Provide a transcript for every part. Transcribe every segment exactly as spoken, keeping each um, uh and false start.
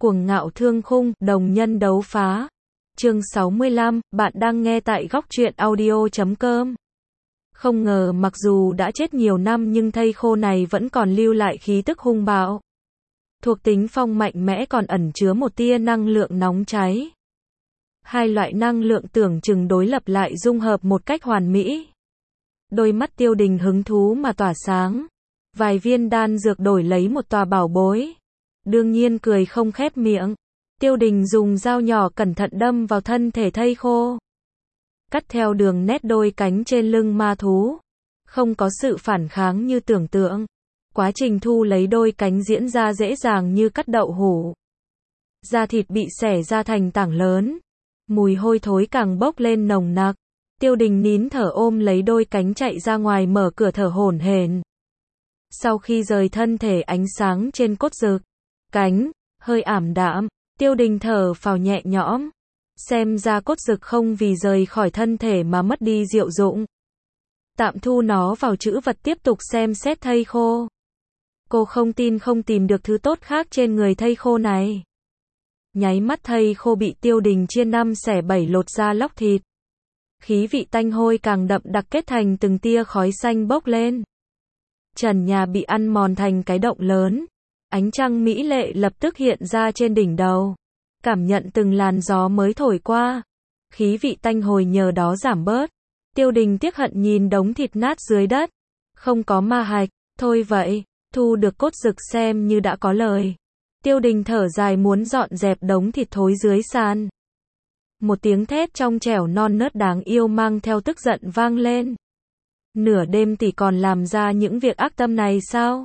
Cuồng ngạo thương khung, đồng nhân đấu phá. Chương sáu mươi lăm, bạn đang nghe tại góc truyện audio chấm com. Không ngờ mặc dù đã chết nhiều năm nhưng thây khô này vẫn còn lưu lại khí tức hung bạo. Thuộc tính phong mạnh mẽ còn ẩn chứa một tia năng lượng nóng cháy. Hai loại năng lượng tưởng chừng đối lập lại dung hợp một cách hoàn mỹ. Đôi mắt Tiêu Đình hứng thú mà tỏa sáng. Vài viên đan dược đổi lấy một tòa bảo bối. Đương nhiên cười không khép miệng. Tiêu Đình dùng dao nhỏ cẩn thận đâm vào thân thể thây khô. Cắt theo đường nét đôi cánh trên lưng ma thú. Không có sự phản kháng như tưởng tượng. Quá trình thu lấy đôi cánh diễn ra dễ dàng như cắt đậu hũ. Da thịt bị xẻ ra thành tảng lớn. Mùi hôi thối càng bốc lên nồng nặc. Tiêu Đình nín thở ôm lấy đôi cánh chạy ra ngoài mở cửa thở hổn hển. Sau khi rời thân thể ánh sáng trên cốt rực, cánh, hơi ảm đạm, Tiêu Đình thở phào nhẹ nhõm. Xem ra cốt rực không vì rời khỏi thân thể mà mất đi diệu dụng. Tạm thu nó vào trữ vật tiếp tục xem xét thây khô. Cô không tin không tìm được thứ tốt khác trên người thây khô này. Nháy mắt thây khô bị Tiêu Đình chia năm xẻ bảy lột ra lóc thịt. Khí vị tanh hôi càng đậm đặc kết thành từng tia khói xanh bốc lên. Trần nhà bị ăn mòn thành cái động lớn. Ánh trăng mỹ lệ lập tức hiện ra trên đỉnh đầu. Cảm nhận từng làn gió mới thổi qua. Khí vị tanh hồi nhờ đó giảm bớt. Tiêu Đình tiếc hận nhìn đống thịt nát dưới đất. Không có ma hạch, thôi vậy, thu được cốt rực xem như đã có lời. Tiêu Đình thở dài muốn dọn dẹp đống thịt thối dưới sàn. Một tiếng thét trong trẻo non nớt đáng yêu mang theo tức giận vang lên. Nửa đêm tỷ còn làm ra những việc ác tâm này sao?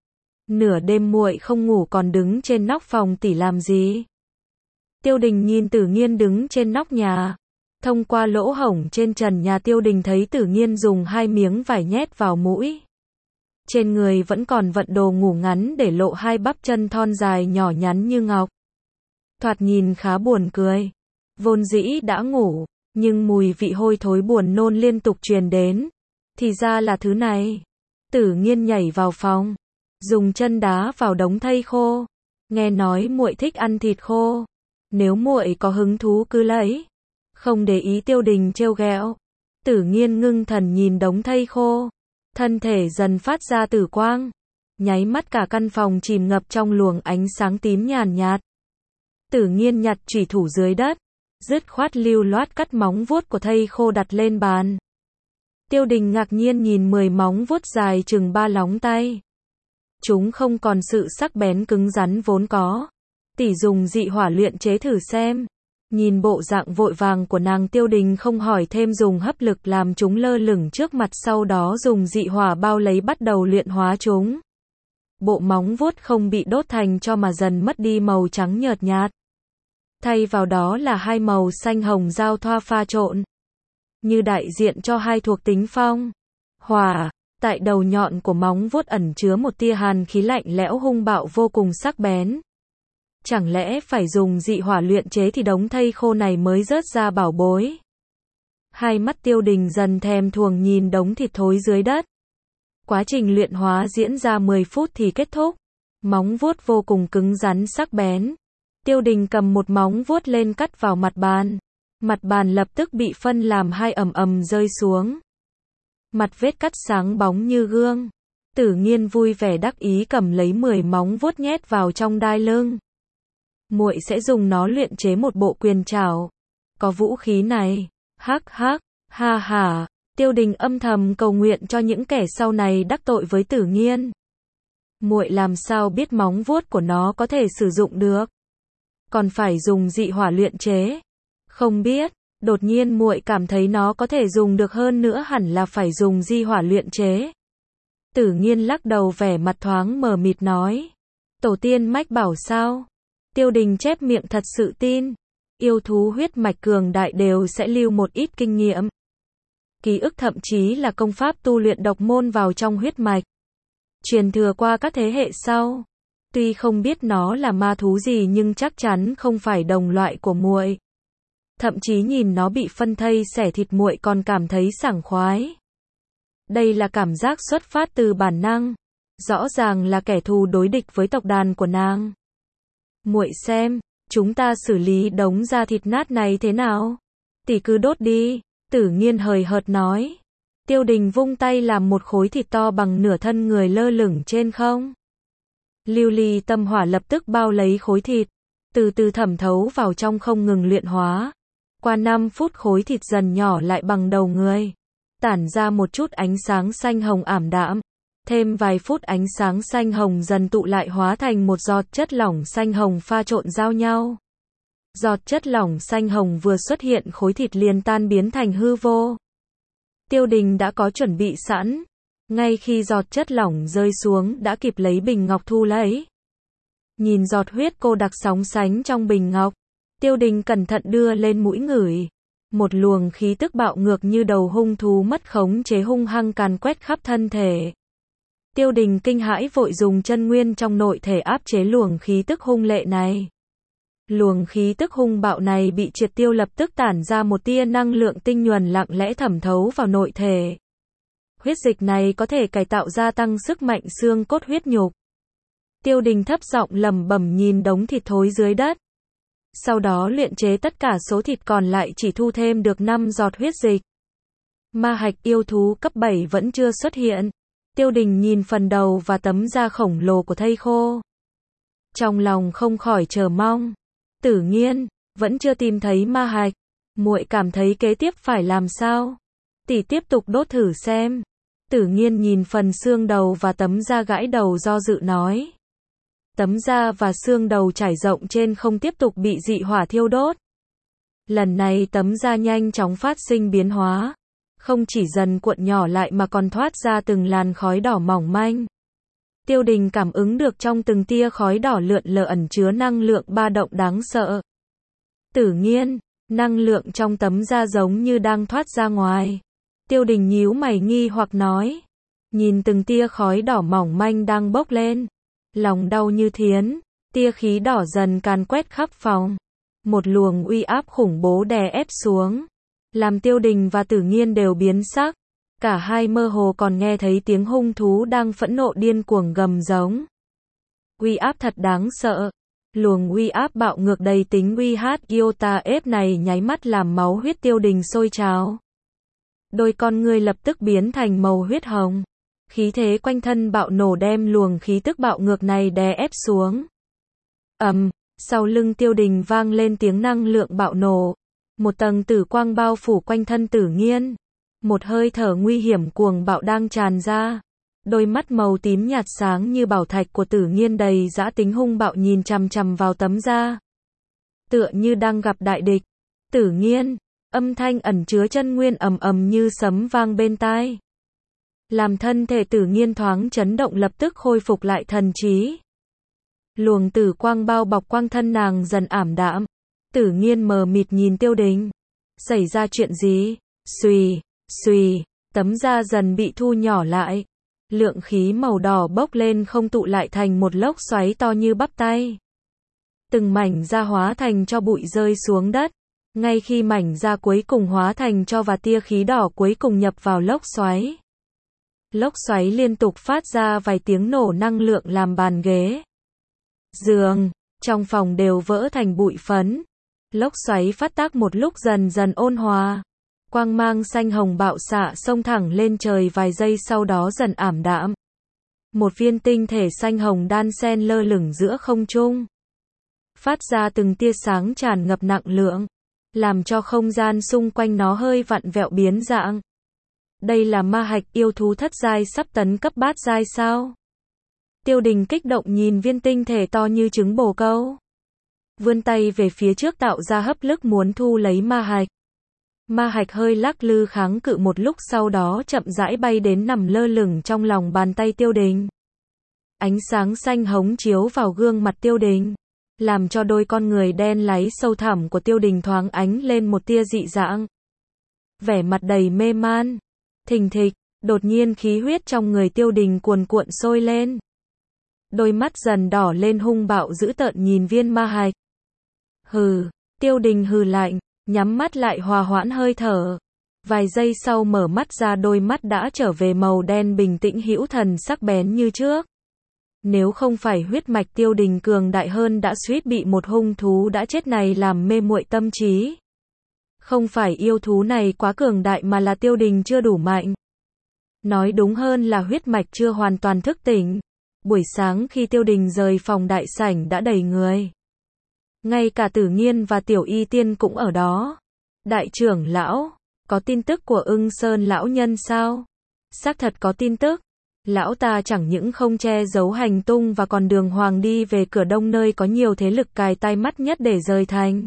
Nửa đêm muội không ngủ còn đứng trên nóc phòng tỷ làm gì? Tiêu Đình nhìn Tử Nghiên đứng trên nóc nhà. Thông qua lỗ hổng trên trần nhà Tiêu Đình thấy Tử Nghiên dùng hai miếng vải nhét vào mũi. Trên người vẫn còn vận đồ ngủ ngắn để lộ hai bắp chân thon dài nhỏ nhắn như ngọc. Thoạt nhìn khá buồn cười. Vốn dĩ đã ngủ, nhưng mùi vị hôi thối buồn nôn liên tục truyền đến. Thì ra là thứ này. Tử Nghiên nhảy vào phòng, dùng chân đá vào đống thây khô. Nghe nói muội thích ăn thịt khô, nếu muội có hứng thú cứ lấy. Không để ý Tiêu Đình trêu ghẹo. Tử Nghiên ngưng thần nhìn đống thây khô, thân thể dần phát ra tử quang. Nháy mắt cả căn phòng chìm ngập trong luồng ánh sáng tím nhàn nhạt. Tử Nghiên nhặt chủy thủ dưới đất, dứt khoát lưu loát cắt móng vuốt của thây khô đặt lên bàn. Tiêu Đình ngạc nhiên nhìn mười móng vuốt dài chừng ba lóng tay. Chúng không còn sự sắc bén cứng rắn vốn có. Tỷ dùng dị hỏa luyện chế thử xem. Nhìn bộ dạng vội vàng của nàng, Tiêu Đình không hỏi thêm dùng hấp lực làm chúng lơ lửng trước mặt, sau đó dùng dị hỏa bao lấy bắt đầu luyện hóa chúng. Bộ móng vuốt không bị đốt thành tro mà dần mất đi màu trắng nhợt nhạt. Thay vào đó là hai màu xanh hồng giao thoa pha trộn. Như đại diện cho hai thuộc tính phong, hỏa. Tại đầu nhọn của móng vuốt ẩn chứa một tia hàn khí lạnh lẽo hung bạo vô cùng sắc bén. Chẳng lẽ phải dùng dị hỏa luyện chế thì đống thây khô này mới rớt ra bảo bối? Hai mắt Tiêu Đình dần thèm thuồng nhìn đống thịt thối dưới đất. Quá trình luyện hóa diễn ra mười phút thì kết thúc. Móng vuốt vô cùng cứng rắn sắc bén. Tiêu Đình cầm một móng vuốt lên cắt vào mặt bàn. Mặt bàn lập tức bị phân làm hai, ầm ầm rơi xuống. Mặt vết cắt sáng bóng như gương. Tử Nghiên vui vẻ đắc ý cầm lấy mười móng vuốt nhét vào trong đai lưng. Muội sẽ dùng nó luyện chế một bộ quyền trảo. Có vũ khí này, hắc hắc, ha ha. Tiêu Đình âm thầm cầu nguyện cho những kẻ sau này đắc tội với Tử Nghiên. Muội làm sao biết móng vuốt của nó có thể sử dụng được? Còn phải dùng dị hỏa luyện chế? Không biết. Đột nhiên muội cảm thấy nó có thể dùng được hơn nữa, hẳn là phải dùng di hỏa luyện chế. Tử Nghiên lắc đầu vẻ mặt thoáng mờ mịt nói. Tổ tiên mách bảo sao? Tiêu Đình chép miệng thật sự tin. Yêu thú huyết mạch cường đại đều sẽ lưu một ít kinh nghiệm. Ký ức thậm chí là công pháp tu luyện độc môn vào trong huyết mạch. Truyền thừa qua các thế hệ sau. Tuy không biết nó là ma thú gì nhưng chắc chắn không phải đồng loại của muội. Thậm chí nhìn nó bị phân thây xẻ thịt muội còn cảm thấy sảng khoái. Đây là cảm giác xuất phát từ bản năng. Rõ ràng là kẻ thù đối địch với tộc đàn của nàng. Muội xem, chúng ta xử lý đống da thịt nát này thế nào? Tỷ cứ đốt đi, Tử Nghiên hời hợt nói. Tiêu Đình vung tay làm một khối thịt to bằng nửa thân người lơ lửng trên không. Lưu ly tâm hỏa lập tức bao lấy khối thịt, từ từ thẩm thấu vào trong không ngừng luyện hóa. Qua năm phút khối thịt dần nhỏ lại bằng đầu người, tản ra một chút ánh sáng xanh hồng ảm đạm. Thêm vài phút ánh sáng xanh hồng dần tụ lại hóa thành một giọt chất lỏng xanh hồng pha trộn giao nhau. Giọt chất lỏng xanh hồng vừa xuất hiện khối thịt liền tan biến thành hư vô. Tiêu Đình đã có chuẩn bị sẵn. Ngay khi giọt chất lỏng rơi xuống đã kịp lấy bình ngọc thu lấy. Nhìn giọt huyết cô đặc sóng sánh trong bình ngọc, Tiêu Đình cẩn thận đưa lên mũi ngửi. Một luồng khí tức bạo ngược như đầu hung thú mất khống chế hung hăng càn quét khắp thân thể. Tiêu Đình kinh hãi vội dùng chân nguyên trong nội thể áp chế luồng khí tức hung lệ này. Luồng khí tức hung bạo này bị triệt tiêu lập tức tản ra một tia năng lượng tinh nhuần lặng lẽ thẩm thấu vào nội thể. Huyết dịch này có thể cải tạo gia tăng sức mạnh xương cốt huyết nhục. Tiêu Đình thấp giọng lẩm bẩm nhìn đống thịt thối dưới đất. Sau đó luyện chế tất cả số thịt còn lại chỉ thu thêm được năm giọt huyết dịch. Ma hạch yêu thú cấp bảy vẫn chưa xuất hiện. Tiêu Đình nhìn phần đầu và tấm da khổng lồ của thây khô. Trong lòng không khỏi chờ mong. Tử Nghiên, vẫn chưa tìm thấy ma hạch. Muội cảm thấy kế tiếp phải làm sao? Tỷ tiếp tục đốt thử xem. Tử Nghiên nhìn phần xương đầu và tấm da gãi đầu do dự nói. Tấm da và xương đầu trải rộng trên không tiếp tục bị dị hỏa thiêu đốt. Lần này tấm da nhanh chóng phát sinh biến hóa. Không chỉ dần cuộn nhỏ lại mà còn thoát ra từng làn khói đỏ mỏng manh. Tiêu Đình cảm ứng được trong từng tia khói đỏ lượn lờ ẩn chứa năng lượng ba động đáng sợ. Tử Nghiên, năng lượng trong tấm da giống như đang thoát ra ngoài. Tiêu Đình nhíu mày nghi hoặc nói. Nhìn từng tia khói đỏ mỏng manh đang bốc lên. Lòng đau như thiến, tia khí đỏ dần càn quét khắp phòng. Một luồng uy áp khủng bố đè ép xuống. Làm Tiêu Đình và Tử Nghiên đều biến sắc. Cả hai mơ hồ còn nghe thấy tiếng hung thú đang phẫn nộ điên cuồng gầm giống. Uy áp thật đáng sợ. Luồng uy áp bạo ngược đầy tính uy hát iota ép này nháy mắt làm máu huyết Tiêu Đình sôi trào. Đôi con ngươi lập tức biến thành màu huyết hồng. Khí thế quanh thân bạo nổ đem luồng khí tức bạo ngược này đè ép xuống. Ầm, um, sau lưng Tiêu Đình vang lên tiếng năng lượng bạo nổ. Một tầng tử quang bao phủ quanh thân Tử Nghiên. Một hơi thở nguy hiểm cuồng bạo đang tràn ra. Đôi mắt màu tím nhạt sáng như bảo thạch của Tử Nghiên đầy dã tính hung bạo nhìn chằm chằm vào tấm da. Tựa như đang gặp đại địch. Tử Nghiên, âm thanh ẩn chứa chân nguyên ầm ầm như sấm vang bên tai. Làm thân thể Tử Nghiên thoáng chấn động lập tức khôi phục lại thần trí. Luồng tử quang bao bọc quang thân nàng dần ảm đạm. Tử Nghiên mờ mịt nhìn Tiêu Đình. Xảy ra chuyện gì? Xùy, xùy, tấm da dần bị thu nhỏ lại. Lượng khí màu đỏ bốc lên không tụ lại thành một lốc xoáy to như bắp tay. Từng mảnh da hóa thành cho bụi rơi xuống đất. Ngay khi mảnh da cuối cùng hóa thành cho và tia khí đỏ cuối cùng nhập vào lốc xoáy. Lốc xoáy liên tục phát ra vài tiếng nổ năng lượng làm bàn ghế, giường, trong phòng đều vỡ thành bụi phấn. Lốc xoáy phát tác một lúc dần dần ôn hòa. Quang mang xanh hồng bạo xạ xông thẳng lên trời vài giây sau đó dần ảm đạm. Một viên tinh thể xanh hồng đan xen lơ lửng giữa không trung. Phát ra từng tia sáng tràn ngập nặng lượng. Làm cho không gian xung quanh nó hơi vặn vẹo biến dạng. Đây là ma hạch yêu thú thất giai sắp tấn cấp bát giai sao? Tiêu Đình kích động nhìn viên tinh thể to như trứng bồ câu. Vươn tay về phía trước tạo ra hấp lực muốn thu lấy ma hạch. Ma hạch hơi lắc lư kháng cự một lúc sau đó chậm rãi bay đến nằm lơ lửng trong lòng bàn tay Tiêu Đình. Ánh sáng xanh hống chiếu vào gương mặt Tiêu Đình. Làm cho đôi con người đen láy sâu thẳm của Tiêu Đình thoáng ánh lên một tia dị dạng. Vẻ mặt đầy mê man. Thình thịch, đột nhiên khí huyết trong người Tiêu Đình cuồn cuộn sôi lên. Đôi mắt dần đỏ lên hung bạo dữ tợn nhìn viên ma hạch. Hừ, Tiêu Đình hừ lạnh, nhắm mắt lại hòa hoãn hơi thở. Vài giây sau mở mắt ra đôi mắt đã trở về màu đen bình tĩnh hữu thần sắc bén như trước. Nếu không phải huyết mạch Tiêu Đình cường đại hơn đã suýt bị một hung thú đã chết này làm mê muội tâm trí. Không phải yêu thú này quá cường đại mà là Tiêu Đình chưa đủ mạnh. Nói đúng hơn là huyết mạch chưa hoàn toàn thức tỉnh. Buổi sáng khi Tiêu Đình rời phòng đại sảnh đã đầy người. Ngay cả Tử Nghiên và Tiểu Y Tiên cũng ở đó. Đại trưởng lão, có tin tức của Ưng Sơn lão nhân sao? Xác thật có tin tức. Lão ta chẳng những không che giấu hành tung và còn đường hoàng đi về cửa đông nơi có nhiều thế lực cài tai mắt nhất để rời thành.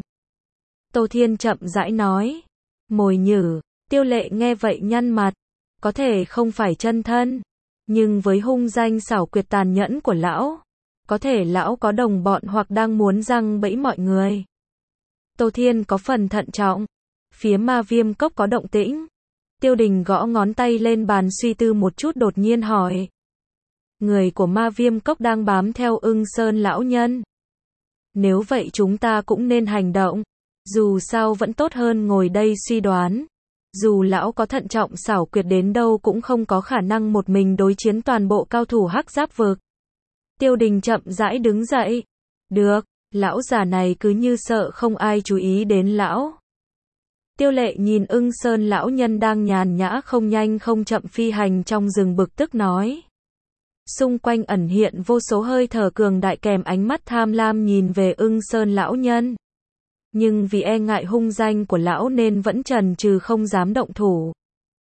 Tô Thiên chậm rãi nói. Mồi nhử, Tiêu Lệ nghe vậy nhăn mặt. Có thể không phải chân thân. Nhưng với hung danh xảo quyệt tàn nhẫn của lão, có thể lão có đồng bọn hoặc đang muốn giăng bẫy mọi người. Tô Thiên có phần thận trọng. Phía Ma Viêm Cốc có động tĩnh. Tiêu Đình gõ ngón tay lên bàn suy tư một chút đột nhiên hỏi. Người của Ma Viêm Cốc đang bám theo Ưng Sơn lão nhân. Nếu vậy chúng ta cũng nên hành động. Dù sao vẫn tốt hơn ngồi đây suy đoán. Dù lão có thận trọng xảo quyệt đến đâu cũng không có khả năng một mình đối chiến toàn bộ cao thủ Hắc Giáp vực. Tiêu Đình chậm rãi đứng dậy. Được, lão già này cứ như sợ không ai chú ý đến lão. Tiêu Lệ nhìn Ưng Sơn lão nhân đang nhàn nhã không nhanh không chậm phi hành trong rừng bực tức nói. Xung quanh ẩn hiện vô số hơi thở cường đại kèm ánh mắt tham lam nhìn về Ưng Sơn lão nhân. Nhưng vì e ngại hung danh của lão nên vẫn chần chừ không dám động thủ.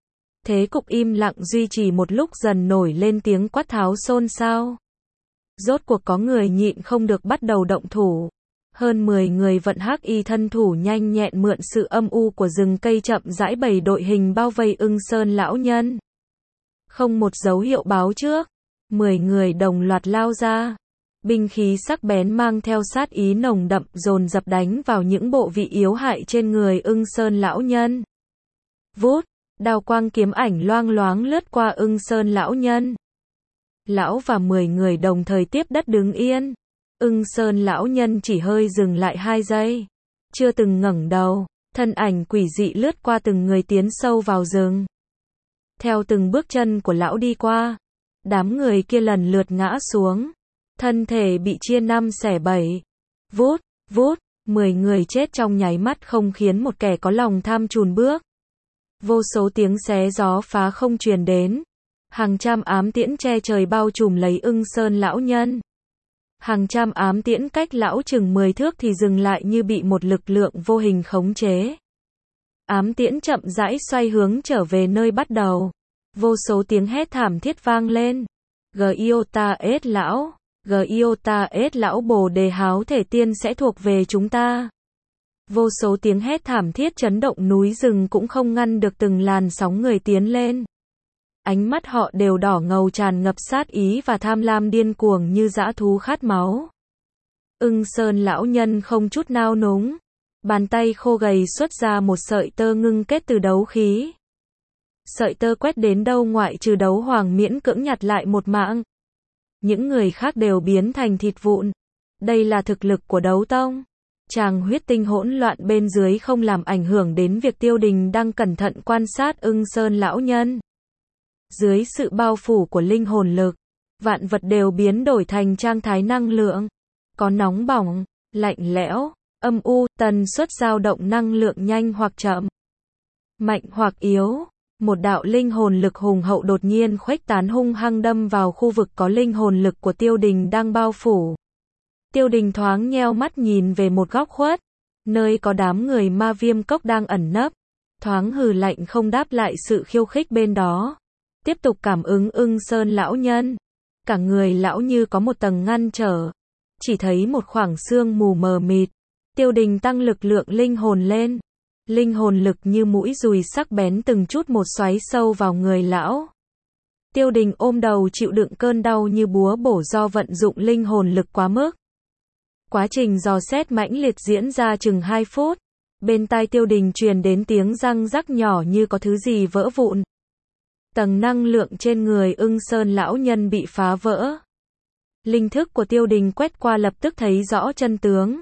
Thế cục im lặng duy trì một lúc dần nổi lên tiếng quát tháo xôn xao. Rốt cuộc có người nhịn không được bắt đầu động thủ. Hơn mười người vận hắc y thân thủ nhanh nhẹn mượn sự âm u của rừng cây chậm rãi bày đội hình bao vây Ưng Sơn lão nhân. Không một dấu hiệu báo trước, mười người đồng loạt lao ra. Binh khí sắc bén mang theo sát ý nồng đậm dồn dập đánh vào những bộ vị yếu hại trên người Ưng Sơn lão nhân. Vút, đao quang kiếm ảnh loang loáng lướt qua Ưng Sơn lão nhân. Lão và mười người đồng thời tiếp đất đứng yên. Ưng Sơn lão nhân chỉ hơi dừng lại hai giây. Chưa từng ngẩng đầu, thân ảnh quỷ dị lướt qua từng người tiến sâu vào rừng. Theo từng bước chân của lão đi qua, đám người kia lần lượt ngã xuống. Thân thể bị chia năm xẻ bảy. Vút, vút, mười người chết trong nháy mắt không khiến một kẻ có lòng tham chùn bước. Vô số tiếng xé gió phá không truyền đến. Hàng trăm ám tiễn che trời bao trùm lấy Ưng Sơn lão nhân. Hàng trăm ám tiễn cách lão chừng mười thước thì dừng lại như bị một lực lượng vô hình khống chế. Ám tiễn chậm rãi xoay hướng trở về nơi bắt đầu. Vô số tiếng hét thảm thiết vang lên. Giota S lão, Giota S lão Bồ Đề Háo Thể Tiên sẽ thuộc về chúng ta. Vô số tiếng hét thảm thiết chấn động núi rừng cũng không ngăn được từng làn sóng người tiến lên. Ánh mắt họ đều đỏ ngầu tràn ngập sát ý và tham lam điên cuồng như dã thú khát máu. Ưng Sơn lão nhân không chút nao núng. Bàn tay khô gầy xuất ra một sợi tơ ngưng kết từ đấu khí. Sợi tơ quét đến đâu ngoại trừ đấu hoàng miễn cưỡng nhặt lại một mạng. Những người khác đều biến thành thịt vụn. Đây là thực lực của đấu tông. Tràng huyết tinh hỗn loạn bên dưới không làm ảnh hưởng đến việc Tiêu Đình đang cẩn thận quan sát Ưng Sơn lão nhân. Dưới sự bao phủ của linh hồn lực, vạn vật đều biến đổi thành trạng thái năng lượng. Có nóng bỏng, lạnh lẽo, âm u, tần suất dao động năng lượng nhanh hoặc chậm, mạnh hoặc yếu. Một đạo linh hồn lực hùng hậu đột nhiên khuếch tán hung hăng đâm vào khu vực có linh hồn lực của Tiêu Đình đang bao phủ. Tiêu Đình thoáng nheo mắt nhìn về một góc khuất, nơi có đám người Ma Viêm Cốc đang ẩn nấp. Thoáng hừ lạnh không đáp lại sự khiêu khích bên đó. Tiếp tục cảm ứng Ưng Sơn lão nhân. Cả người lão như có một tầng ngăn trở. Chỉ thấy một khoảng sương mù mờ mịt. Tiêu Đình tăng lực lượng linh hồn lên. Linh hồn lực như mũi dùi sắc bén từng chút một xoáy sâu vào người lão. Tiêu Đình ôm đầu chịu đựng cơn đau như búa bổ do vận dụng linh hồn lực quá mức. Quá trình dò xét mãnh liệt diễn ra chừng hai phút. Bên tai Tiêu Đình truyền đến tiếng răng rắc nhỏ như có thứ gì vỡ vụn. Tầng năng lượng trên người Ưng Sơn lão nhân bị phá vỡ. Linh thức của Tiêu Đình quét qua lập tức thấy rõ chân tướng.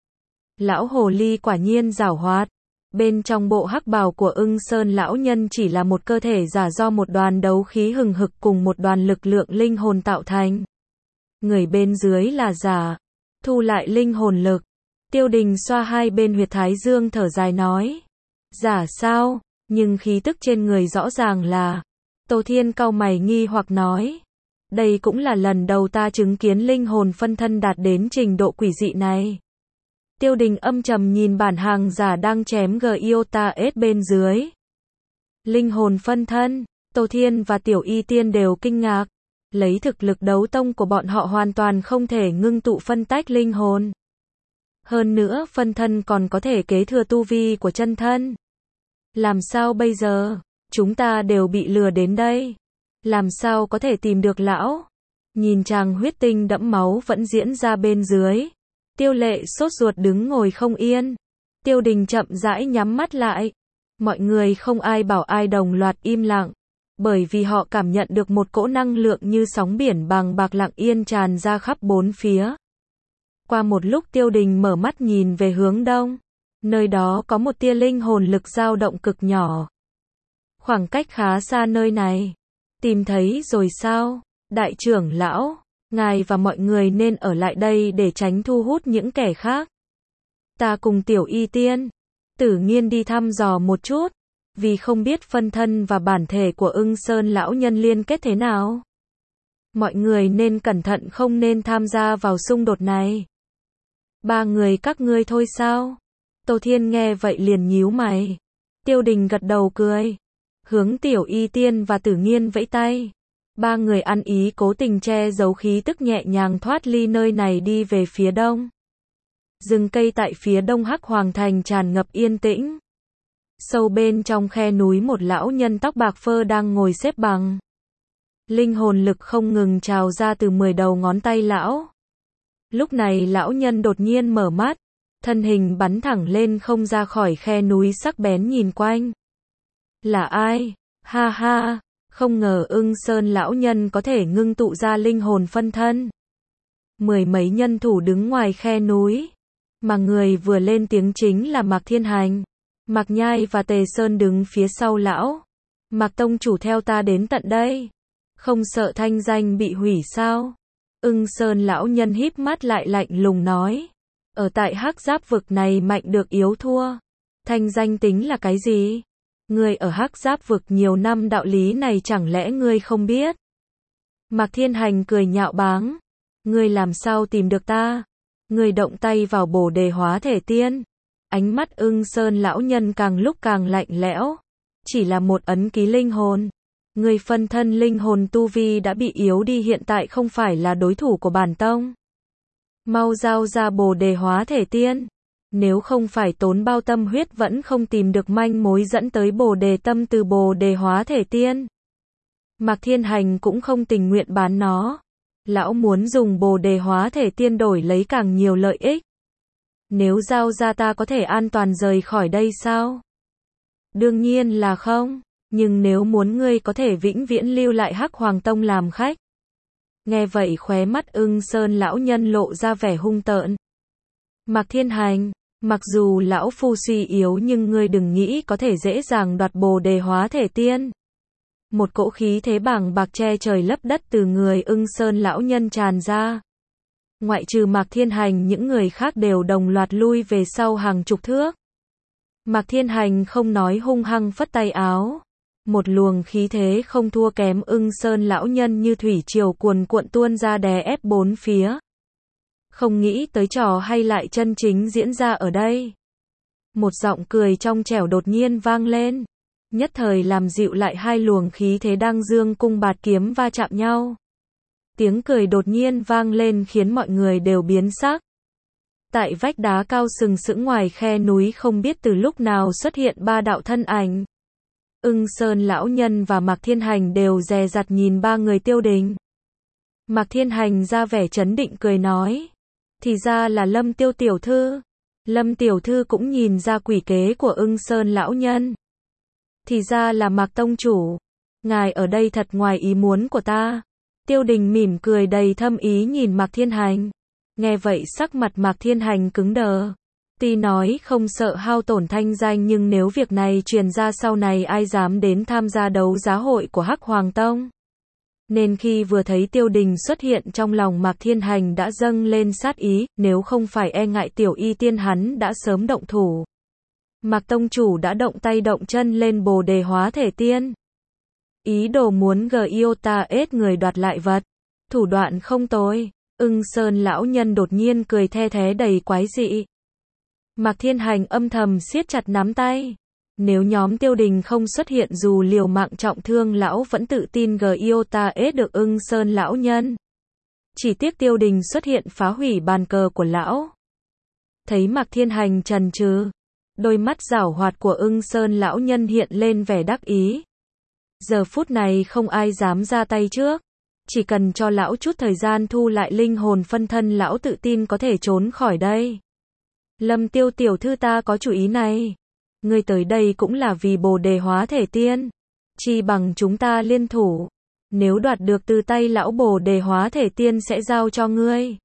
Lão hồ ly quả nhiên giảo hoạt. Bên trong bộ hắc bào của Ưng Sơn lão nhân chỉ là một cơ thể giả do một đoàn đấu khí hừng hực cùng một đoàn lực lượng linh hồn tạo thành. người bên dưới là giả. Thu lại linh hồn lực. Tiêu Đình xoa hai bên huyệt thái dương thở dài nói. Giả sao, nhưng khí tức trên người rõ ràng là. Tô Thiên cau mày nghi hoặc nói. Đây cũng là lần đầu ta chứng kiến linh hồn phân thân đạt đến trình độ quỷ dị này. Tiêu Đình âm trầm nhìn bản hàng giả đang chém Giota S bên dưới. Linh hồn phân thân, Tô Thiên và Tiểu Y Tiên đều kinh ngạc. Lấy thực lực đấu tông của bọn họ hoàn toàn không thể ngưng tụ phân tách linh hồn. Hơn nữa phân thân còn có thể kế thừa tu vi của chân thân. Làm sao bây giờ? Chúng ta đều bị lừa đến đây. Làm sao có thể tìm được lão? Nhìn chàng huyết tinh đẫm máu vẫn diễn ra bên dưới. Tiêu Lệ sốt ruột đứng ngồi không yên. Tiêu Đình chậm rãi nhắm mắt lại. Mọi người không ai bảo ai đồng loạt im lặng. Bởi vì họ cảm nhận được một cỗ năng lượng như sóng biển bằng bạc lặng yên tràn ra khắp bốn phía. Qua một lúc Tiêu Đình mở mắt nhìn về hướng đông. Nơi đó có một tia linh hồn lực dao động cực nhỏ. Khoảng cách khá xa nơi này. Tìm thấy rồi sao? Đại trưởng lão, ngài và mọi người nên ở lại đây để tránh thu hút những kẻ khác. Ta cùng Tiểu Y Tiên, Tử Nghiên đi thăm dò một chút. Vì không biết phân thân và bản thể của Ưng Sơn lão nhân liên kết thế nào. Mọi người nên cẩn thận không nên tham gia vào xung đột này. Ba người các ngươi thôi sao? Tô Thiên nghe vậy liền nhíu mày. Tiêu Đình gật đầu cười. Hướng Tiểu Y Tiên và Tử Nghiên vẫy tay. Ba người ăn ý cố tình che giấu khí tức nhẹ nhàng thoát ly nơi này đi về phía đông. Rừng cây tại phía đông Hắc Hoàng Thành tràn ngập yên tĩnh. Sâu bên trong khe núi một lão nhân tóc bạc phơ đang ngồi xếp bằng. Linh hồn lực không ngừng trào ra từ mười đầu ngón tay lão. Lúc này lão nhân đột nhiên mở mắt. Thân hình bắn thẳng lên không ra khỏi khe núi sắc bén nhìn quanh. Là ai? Ha ha, không ngờ Ưng Sơn lão nhân có thể ngưng tụ ra linh hồn phân thân. Mười mấy nhân thủ đứng ngoài khe núi. Mà người vừa lên tiếng chính là Mạc Thiên Hành. Mạc Nhai và Tề Sơn đứng phía sau lão. Mạc tông chủ theo ta đến tận đây. Không sợ thanh danh bị hủy sao? Ưng Sơn lão nhân híp mắt lại lạnh lùng nói. Ở tại Hắc Giáp vực này mạnh được yếu thua. Thanh danh tính là cái gì? Ngươi ở Hắc Giáp vực nhiều năm đạo lý này chẳng lẽ ngươi không biết? Mạc Thiên Hành cười nhạo báng. Ngươi làm sao tìm được ta? Ngươi động tay vào Bồ Đề Hóa Thể Tiên. Ánh mắt Ưng Sơn lão nhân càng lúc càng lạnh lẽo. Chỉ là một ấn ký linh hồn. Người phân thân linh hồn tu vi đã bị yếu đi hiện tại không phải là đối thủ của bản tông. Mau giao ra Bồ Đề Hóa Thể Tiên. Nếu không phải tốn bao tâm huyết vẫn không tìm được manh mối dẫn tới Bồ Đề Tâm từ Bồ Đề Hóa Thể Tiên. Mạc Thiên Hành cũng không tình nguyện bán nó. Lão muốn dùng Bồ Đề Hóa Thể Tiên đổi lấy càng nhiều lợi ích. Nếu giao ra ta có thể an toàn rời khỏi đây sao? Đương nhiên là không. Nhưng nếu muốn ngươi có thể vĩnh viễn lưu lại Hắc Hoàng Tông làm khách. Nghe vậy khóe mắt Ưng Sơn lão nhân lộ ra vẻ hung tợn. Mạc Thiên Hành, mặc dù lão phu suy yếu nhưng ngươi đừng nghĩ có thể dễ dàng đoạt Bồ Đề Hóa Thể Tiên. Một cỗ khí thế bàng bạc che trời lấp đất từ người Ưng Sơn lão nhân tràn ra. Ngoại trừ Mạc Thiên Hành những người khác đều đồng loạt lui về sau hàng chục thước. Mạc Thiên Hành không nói hung hăng phất tay áo. Một luồng khí thế không thua kém Ưng Sơn lão nhân như thủy triều cuồn cuộn tuôn ra đè ép bốn phía. Không nghĩ tới trò hay lại chân chính diễn ra ở đây. Một giọng cười trong trẻo đột nhiên vang lên. Nhất thời làm dịu lại hai luồng khí thế đang dương cung bạt kiếm va chạm nhau. Tiếng cười đột nhiên vang lên khiến mọi người đều biến sắc. Tại vách đá cao sừng sững ngoài khe núi không biết từ lúc nào xuất hiện ba đạo thân ảnh. Ưng Sơn lão nhân và Mạc Thiên Hành đều dè dặt nhìn ba người Tiêu Đình. Mạc Thiên Hành ra vẻ trấn định cười nói. Thì ra là Lâm Tiêu tiểu thư. Lâm tiểu thư cũng nhìn ra quỷ kế của Ưng Sơn lão nhân. Thì ra là Mạc tông chủ. Ngài ở đây thật ngoài ý muốn của ta. Tiêu Đình mỉm cười đầy thâm ý nhìn Mạc Thiên Hành. Nghe vậy sắc mặt Mạc Thiên Hành cứng đờ. Tuy nói không sợ hao tổn thanh danh nhưng nếu việc này truyền ra sau này ai dám đến tham gia đấu giá hội của Hắc Hoàng Tông. Nên khi vừa thấy Tiêu Đình xuất hiện trong lòng Mạc Thiên Hành đã dâng lên sát ý, nếu không phải e ngại Tiểu Y Tiên hắn đã sớm động thủ. Mạc Tông Chủ đã động tay động chân lên Bồ Đề Hóa Thể Tiên. Ý đồ muốn Giota ết người đoạt lại vật. Thủ đoạn không tồi. Ưng Sơn lão nhân đột nhiên cười the thé đầy quái dị. Mạc Thiên Hành âm thầm siết chặt nắm tay. Nếu nhóm Tiêu Đình không xuất hiện dù liều mạng trọng thương lão vẫn tự tin Giota ết được Ưng Sơn lão nhân. Chỉ tiếc Tiêu Đình xuất hiện phá hủy bàn cờ của lão. Thấy Mạc Thiên Hành chần chừ, đôi mắt giảo hoạt của Ưng Sơn lão nhân hiện lên vẻ đắc ý. Giờ phút này không ai dám ra tay trước. Chỉ cần cho lão chút thời gian thu lại linh hồn phân thân lão tự tin có thể trốn khỏi đây. Lâm Tiêu tiểu thư ta có chủ ý này. Ngươi tới đây cũng là vì Bồ Đề Hóa Thể Tiên. Chi bằng chúng ta liên thủ. Nếu đoạt được từ tay lão Bồ Đề Hóa Thể Tiên sẽ giao cho ngươi.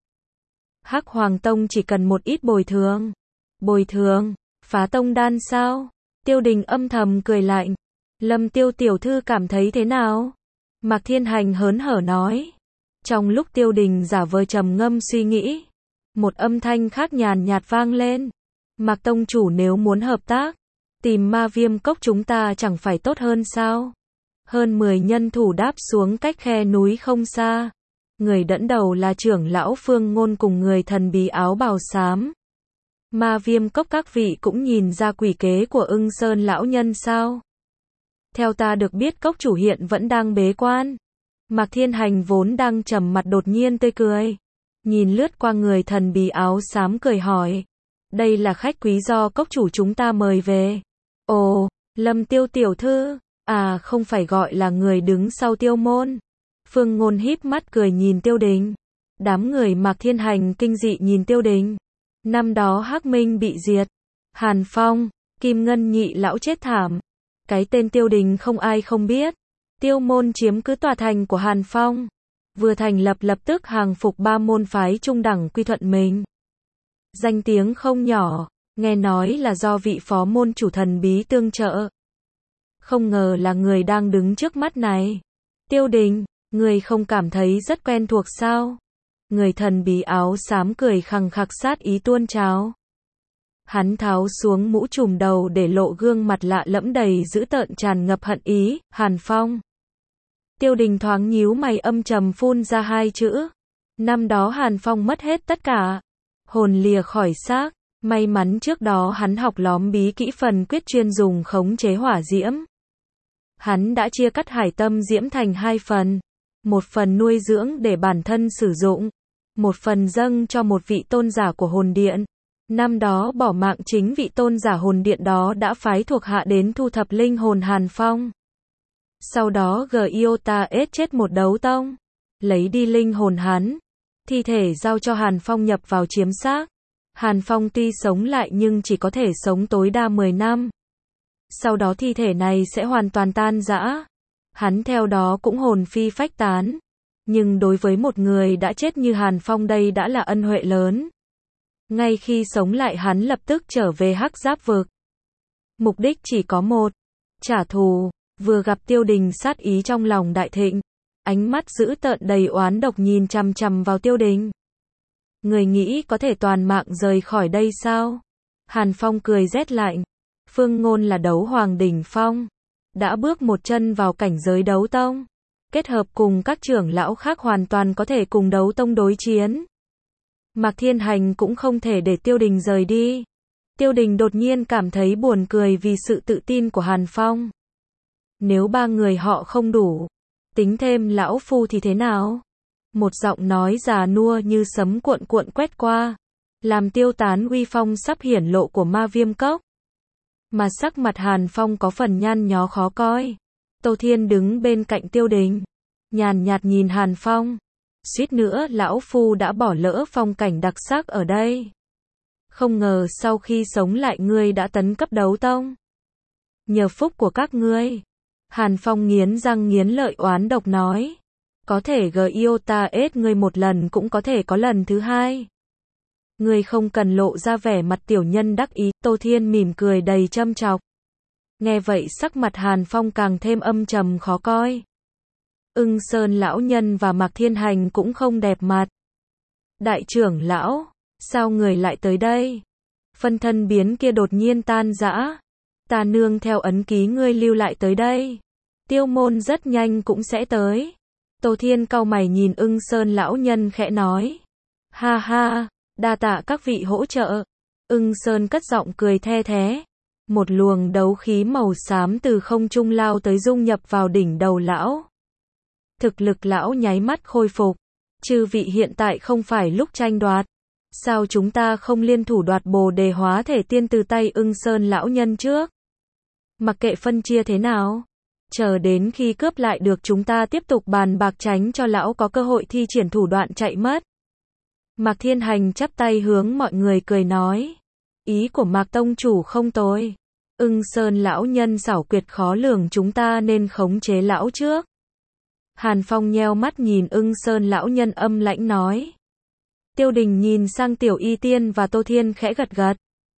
Hắc Hoàng Tông chỉ cần một ít bồi thường. Bồi thường? Phá tông đan sao? Tiêu Đình âm thầm cười lạnh. Lâm Tiêu tiểu thư cảm thấy thế nào? Mạc Thiên Hành hớn hở nói. Trong lúc Tiêu Đình giả vờ trầm ngâm suy nghĩ, một âm thanh khác nhàn nhạt vang lên. Mạc Tông Chủ nếu muốn hợp tác, tìm Ma Viêm Cốc chúng ta chẳng phải tốt hơn sao? Hơn mười nhân thủ đáp xuống cách khe núi không xa. Người dẫn đầu là trưởng lão Phương Ngôn cùng người thần bí áo bào xám. Ma Viêm Cốc các vị cũng nhìn ra quỷ kế của Ưng Sơn lão nhân sao? Theo ta được biết cốc chủ hiện vẫn đang bế quan. Mạc Thiên Hành vốn đang trầm mặt đột nhiên tươi cười. Nhìn lướt qua người thần bí áo xám cười hỏi. Đây là khách quý do cốc chủ chúng ta mời về. Ồ, Lâm Tiêu tiểu thư, à không phải gọi là người đứng sau Tiêu môn. Phương Ngôn híp mắt cười nhìn Tiêu Đình. Đám người Mạc Thiên Hành kinh dị nhìn Tiêu Đình. Năm đó Hắc Minh bị diệt. Hàn Phong, Kim Ngân nhị lão chết thảm. Cái tên Tiêu Đình không ai không biết. Tiêu môn chiếm cứ tòa thành của Hàn Phong. Vừa thành lập lập tức hàng phục ba môn phái trung đẳng quy thuận mình. Danh tiếng không nhỏ, nghe nói là do vị phó môn chủ thần bí tương trợ. Không ngờ là người đang đứng trước mắt này. Tiêu Đình, người không cảm thấy rất quen thuộc sao? Người thần bí áo xám cười khằng khặc sát ý tuôn trào. Hắn tháo xuống mũ trùm đầu để lộ gương mặt lạ lẫm đầy dữ tợn tràn ngập hận ý, Hàn Phong. Tiêu Đình thoáng nhíu mày âm trầm phun ra hai chữ. Năm đó Hàn Phong mất hết tất cả. Hồn lìa khỏi xác. May mắn trước đó hắn học lóm bí kỹ phần quyết chuyên dùng khống chế hỏa diễm. Hắn đã chia cắt hải tâm diễm thành hai phần. Một phần nuôi dưỡng để bản thân sử dụng. Một phần dâng cho một vị tôn giả của hồn điện. Năm đó bỏ mạng chính vị tôn giả hồn điện đó đã phái thuộc hạ đến thu thập linh hồn Hàn Phong. Sau đó Giota ết chết một đấu tông. Lấy đi linh hồn hắn. Thi thể giao cho Hàn Phong nhập vào chiếm xác. Hàn Phong tuy sống lại nhưng chỉ có thể sống tối đa mười năm. Sau đó thi thể này sẽ hoàn toàn tan rã. Hắn theo đó cũng hồn phi phách tán. Nhưng đối với một người đã chết như Hàn Phong đây đã là ân huệ lớn. Ngay khi sống lại hắn lập tức trở về Hắc Giáp vực. Mục đích chỉ có một. Trả thù. Vừa gặp Tiêu Đình sát ý trong lòng đại thịnh. Ánh mắt dữ tợn đầy oán độc nhìn chằm chằm vào Tiêu Đình. Người nghĩ có thể toàn mạng rời khỏi đây sao? Hàn Phong cười rét lạnh. Phương Ngôn là đấu hoàng đỉnh phong. Đã bước một chân vào cảnh giới đấu tông. Kết hợp cùng các trưởng lão khác hoàn toàn có thể cùng đấu tông đối chiến. Mạc Thiên Hành cũng không thể để Tiêu Đình rời đi. Tiêu Đình đột nhiên cảm thấy buồn cười vì sự tự tin của Hàn Phong. Nếu ba người họ không đủ, tính thêm lão phu thì thế nào? Một giọng nói già nua như sấm cuộn cuộn quét qua, làm tiêu tán uy phong sắp hiển lộ của Ma Viêm Cốc. Mà sắc mặt Hàn Phong có phần nhăn nhó khó coi. Tô Thiên đứng bên cạnh Tiêu Đình, nhàn nhạt nhìn Hàn Phong. Suýt nữa lão phu đã bỏ lỡ phong cảnh đặc sắc ở đây. Không ngờ sau khi sống lại ngươi đã tấn cấp đấu tông. Nhờ phúc của các ngươi. Hàn Phong nghiến răng nghiến lợi oán độc nói. Có thể Giota ết ngươi một lần cũng có thể có lần thứ hai. Ngươi không cần lộ ra vẻ mặt tiểu nhân đắc ý. Tô Thiên mỉm cười đầy châm chọc. Nghe vậy sắc mặt Hàn Phong càng thêm âm trầm khó coi. Ưng Sơn lão nhân và Mạc Thiên Hành cũng không đẹp mặt. Đại trưởng lão, sao người lại tới đây? Phân thân biến kia đột nhiên tan rã. Ta nương theo ấn ký ngươi lưu lại tới đây. Tiêu môn rất nhanh cũng sẽ tới. Tô Thiên cau mày nhìn Ưng Sơn lão nhân khẽ nói. Ha ha, đa tạ các vị hỗ trợ. Ưng Sơn cất giọng cười the thế. Một luồng đấu khí màu xám từ không trung lao tới dung nhập vào đỉnh đầu lão. Thực lực lão nháy mắt khôi phục. Chư vị hiện tại không phải lúc tranh đoạt. Sao chúng ta không liên thủ đoạt bồ đề hóa thể tiên từ tay Ưng Sơn lão nhân trước? Mặc kệ phân chia thế nào, chờ đến khi cướp lại được chúng ta tiếp tục bàn bạc tránh cho lão có cơ hội thi triển thủ đoạn chạy mất. Mạc Thiên Hành chắp tay hướng mọi người cười nói. Ý của Mạc Tông Chủ không tồi. Ưng Sơn lão nhân xảo quyệt khó lường, chúng ta nên khống chế lão trước. Hàn Phong nheo mắt nhìn Ưng Sơn lão nhân âm lãnh nói. Tiêu Đình nhìn sang Tiểu Y Tiên và Tô Thiên khẽ gật gật.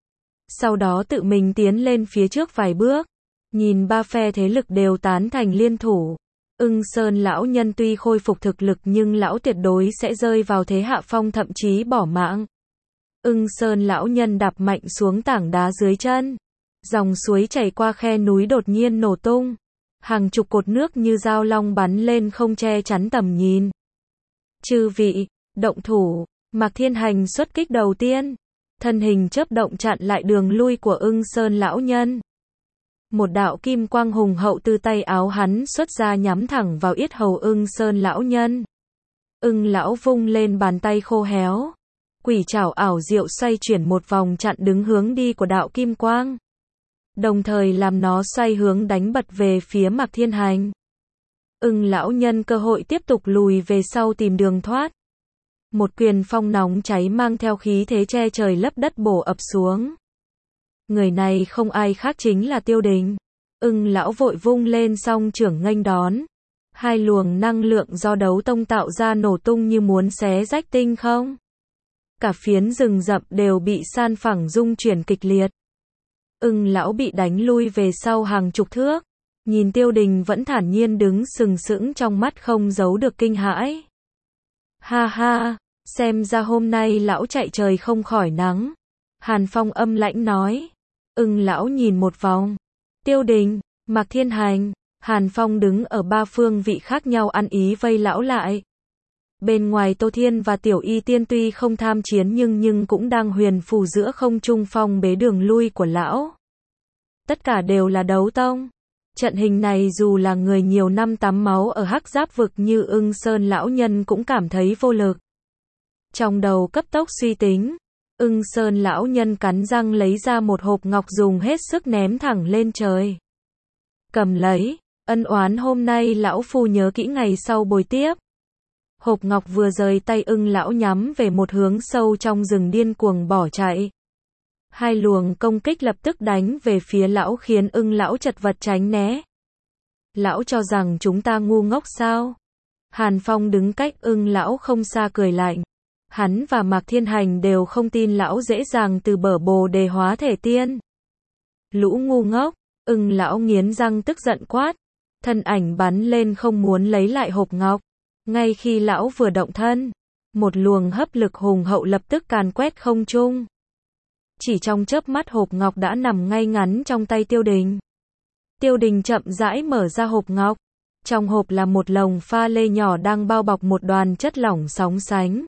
Sau đó tự mình tiến lên phía trước vài bước. Nhìn ba phe thế lực đều tán thành liên thủ. Ưng Sơn lão nhân tuy khôi phục thực lực nhưng lão tuyệt đối sẽ rơi vào thế hạ phong, thậm chí bỏ mạng. Ưng Sơn lão nhân đạp mạnh xuống tảng đá dưới chân. Dòng suối chảy qua khe núi đột nhiên nổ tung. Hàng chục cột nước như dao long bắn lên không che chắn tầm nhìn. Chư vị, động thủ. Mạc Thiên Hành xuất kích đầu tiên. Thân hình chớp động chặn lại đường lui của Ưng Sơn lão nhân. Một đạo kim quang hùng hậu từ tay áo hắn xuất ra nhắm thẳng vào yết hầu Ưng Sơn lão nhân. Ưng lão vung lên bàn tay khô héo. Quỷ trảo ảo diệu xoay chuyển một vòng chặn đứng hướng đi của đạo kim quang. Đồng thời làm nó xoay hướng đánh bật về phía Mạc Thiên Hành. Ưng lão nhân cơ hội tiếp tục lùi về sau tìm đường thoát. Một quyền phong nóng cháy mang theo khí thế che trời lấp đất bổ ập xuống. Người này không ai khác chính là Tiêu Đình. Ưng lão vội vung lên song trưởng nghênh đón. Hai luồng năng lượng do đấu tông tạo ra nổ tung như muốn xé rách tinh không. Cả phiến rừng rậm đều bị san phẳng rung chuyển kịch liệt. Ưng lão bị đánh lui về sau hàng chục thước. Nhìn Tiêu Đình vẫn thản nhiên đứng sừng sững, trong mắt không giấu được kinh hãi. Ha ha, xem ra hôm nay lão chạy trời không khỏi nắng. Hàn Phong âm lãnh nói. Ưng lão nhìn một vòng. Tiêu Đình, Mạc Thiên Hành, Hàn Phong đứng ở ba phương vị khác nhau ăn ý vây lão lại. Bên ngoài Tô Thiên và Tiểu Y Tiên tuy không tham chiến nhưng nhưng cũng đang huyền phù giữa không trung phong bế đường lui của lão. Tất cả đều là đấu tông. Trận hình này dù là người nhiều năm tắm máu ở Hắc Giáp vực như Ưng Sơn lão nhân cũng cảm thấy vô lực. Trong đầu cấp tốc suy tính, Ưng Sơn lão nhân cắn răng lấy ra một hộp ngọc dùng hết sức ném thẳng lên trời. Cầm lấy, ân oán hôm nay lão phu nhớ kỹ ngày sau bồi tiếp. Hộp ngọc vừa rời tay Ưng lão nhắm về một hướng sâu trong rừng điên cuồng bỏ chạy. Hai luồng công kích lập tức đánh về phía lão khiến Ưng lão chật vật tránh né. Lão cho rằng chúng ta ngu ngốc sao? Hàn Phong đứng cách Ưng lão không xa cười lạnh. Hắn và Mạc Thiên Hành đều không tin lão dễ dàng từ bờ bồ đề hóa thể tiên. Lũ ngu ngốc, Ưng lão nghiến răng tức giận quát. Thân ảnh bắn lên không muốn lấy lại hộp ngọc. Ngay khi lão vừa động thân, một luồng hấp lực hùng hậu lập tức càn quét không trung. Chỉ trong chớp mắt hộp ngọc đã nằm ngay ngắn trong tay Tiêu Đình. Tiêu Đình chậm rãi mở ra hộp ngọc. Trong hộp là một lồng pha lê nhỏ đang bao bọc một đoàn chất lỏng sóng sánh.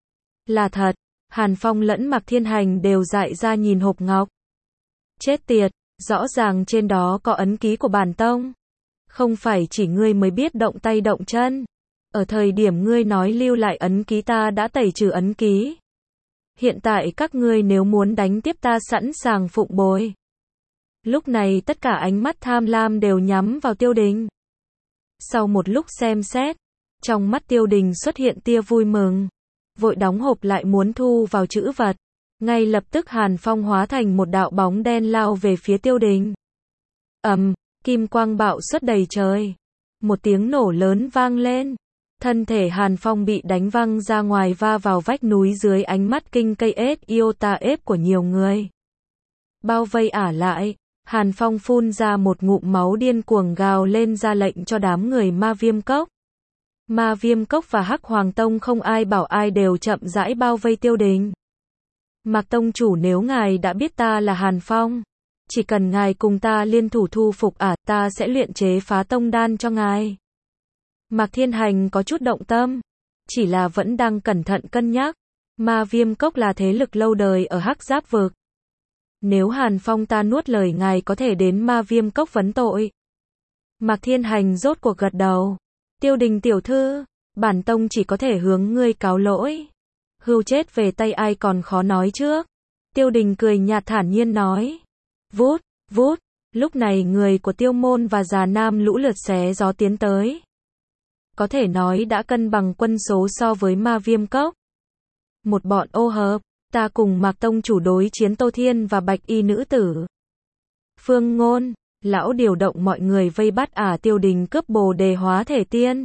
Là thật, Hàn Phong lẫn Mạc Thiên Hành đều dại ra nhìn hộp ngọc. Chết tiệt, rõ ràng trên đó có ấn ký của bản tông. Không phải chỉ ngươi mới biết động tay động chân. Ở thời điểm ngươi nói lưu lại ấn ký ta đã tẩy trừ ấn ký. Hiện tại các ngươi nếu muốn đánh tiếp ta sẵn sàng phụng bồi. Lúc này tất cả ánh mắt tham lam đều nhắm vào Tiêu Đình. Sau một lúc xem xét, trong mắt Tiêu Đình xuất hiện tia vui mừng. Vội đóng hộp lại muốn thu vào trữ vật. Ngay lập tức Hàn Phong hóa thành một đạo bóng đen lao về phía Tiêu Đình. Ầm, kim quang bạo xuất đầy trời. Một tiếng nổ lớn vang lên. Thân thể Hàn Phong bị đánh văng ra ngoài va vào vách núi dưới ánh mắt kinh cây ết iota ép của nhiều người. Bao vây ả lại, Hàn Phong phun ra một ngụm máu điên cuồng gào lên ra lệnh cho đám người Ma Viêm Cốc. Ma Viêm Cốc và Hắc Hoàng Tông không ai bảo ai đều chậm rãi bao vây Tiêu Đình. Mạc Tông chủ, nếu ngài đã biết ta là Hàn Phong, chỉ cần ngài cùng ta liên thủ thu phục ả, ta sẽ luyện chế phá tông đan cho ngài. Mạc Thiên Hành có chút động tâm, chỉ là vẫn đang cẩn thận cân nhắc. Ma Viêm Cốc là thế lực lâu đời ở Hắc Giáp vực. Nếu Hàn Phong ta nuốt lời, ngài có thể đến Ma Viêm Cốc vấn tội. Mạc Thiên Hành rốt cuộc gật đầu. Tiêu Đình tiểu thư, bản tông chỉ có thể hướng ngươi cáo lỗi. Hưu chết về tay ai còn khó nói trước. Tiêu Đình cười nhạt thản nhiên nói. Vút, vút, lúc này người của Tiêu môn và Già Nam lũ lượt xé gió tiến tới. Có thể nói đã cân bằng quân số so với Ma Viêm Cốc. Một bọn ô hợp, ta cùng Mạc Tông chủ đối chiến Tô Thiên và Bạch Y nữ tử. Phương Ngôn, lão điều động mọi người vây bắt ả. Tiêu Đình cướp Bồ Đề hóa thể tiên.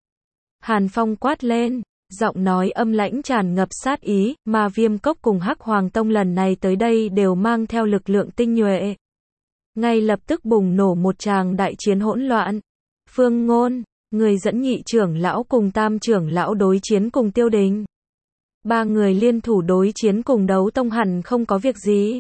Hàn Phong quát lên, giọng nói âm lãnh tràn ngập sát ý. Ma Viêm Cốc cùng Hắc Hoàng Tông lần này tới đây đều mang theo lực lượng tinh nhuệ. Ngay lập tức bùng nổ một tràng đại chiến hỗn loạn. Phương Ngôn, người dẫn nhị trưởng lão cùng tam trưởng lão đối chiến cùng Tiêu Đình. Ba người liên thủ đối chiến cùng Đấu Tông hẳn không có việc gì.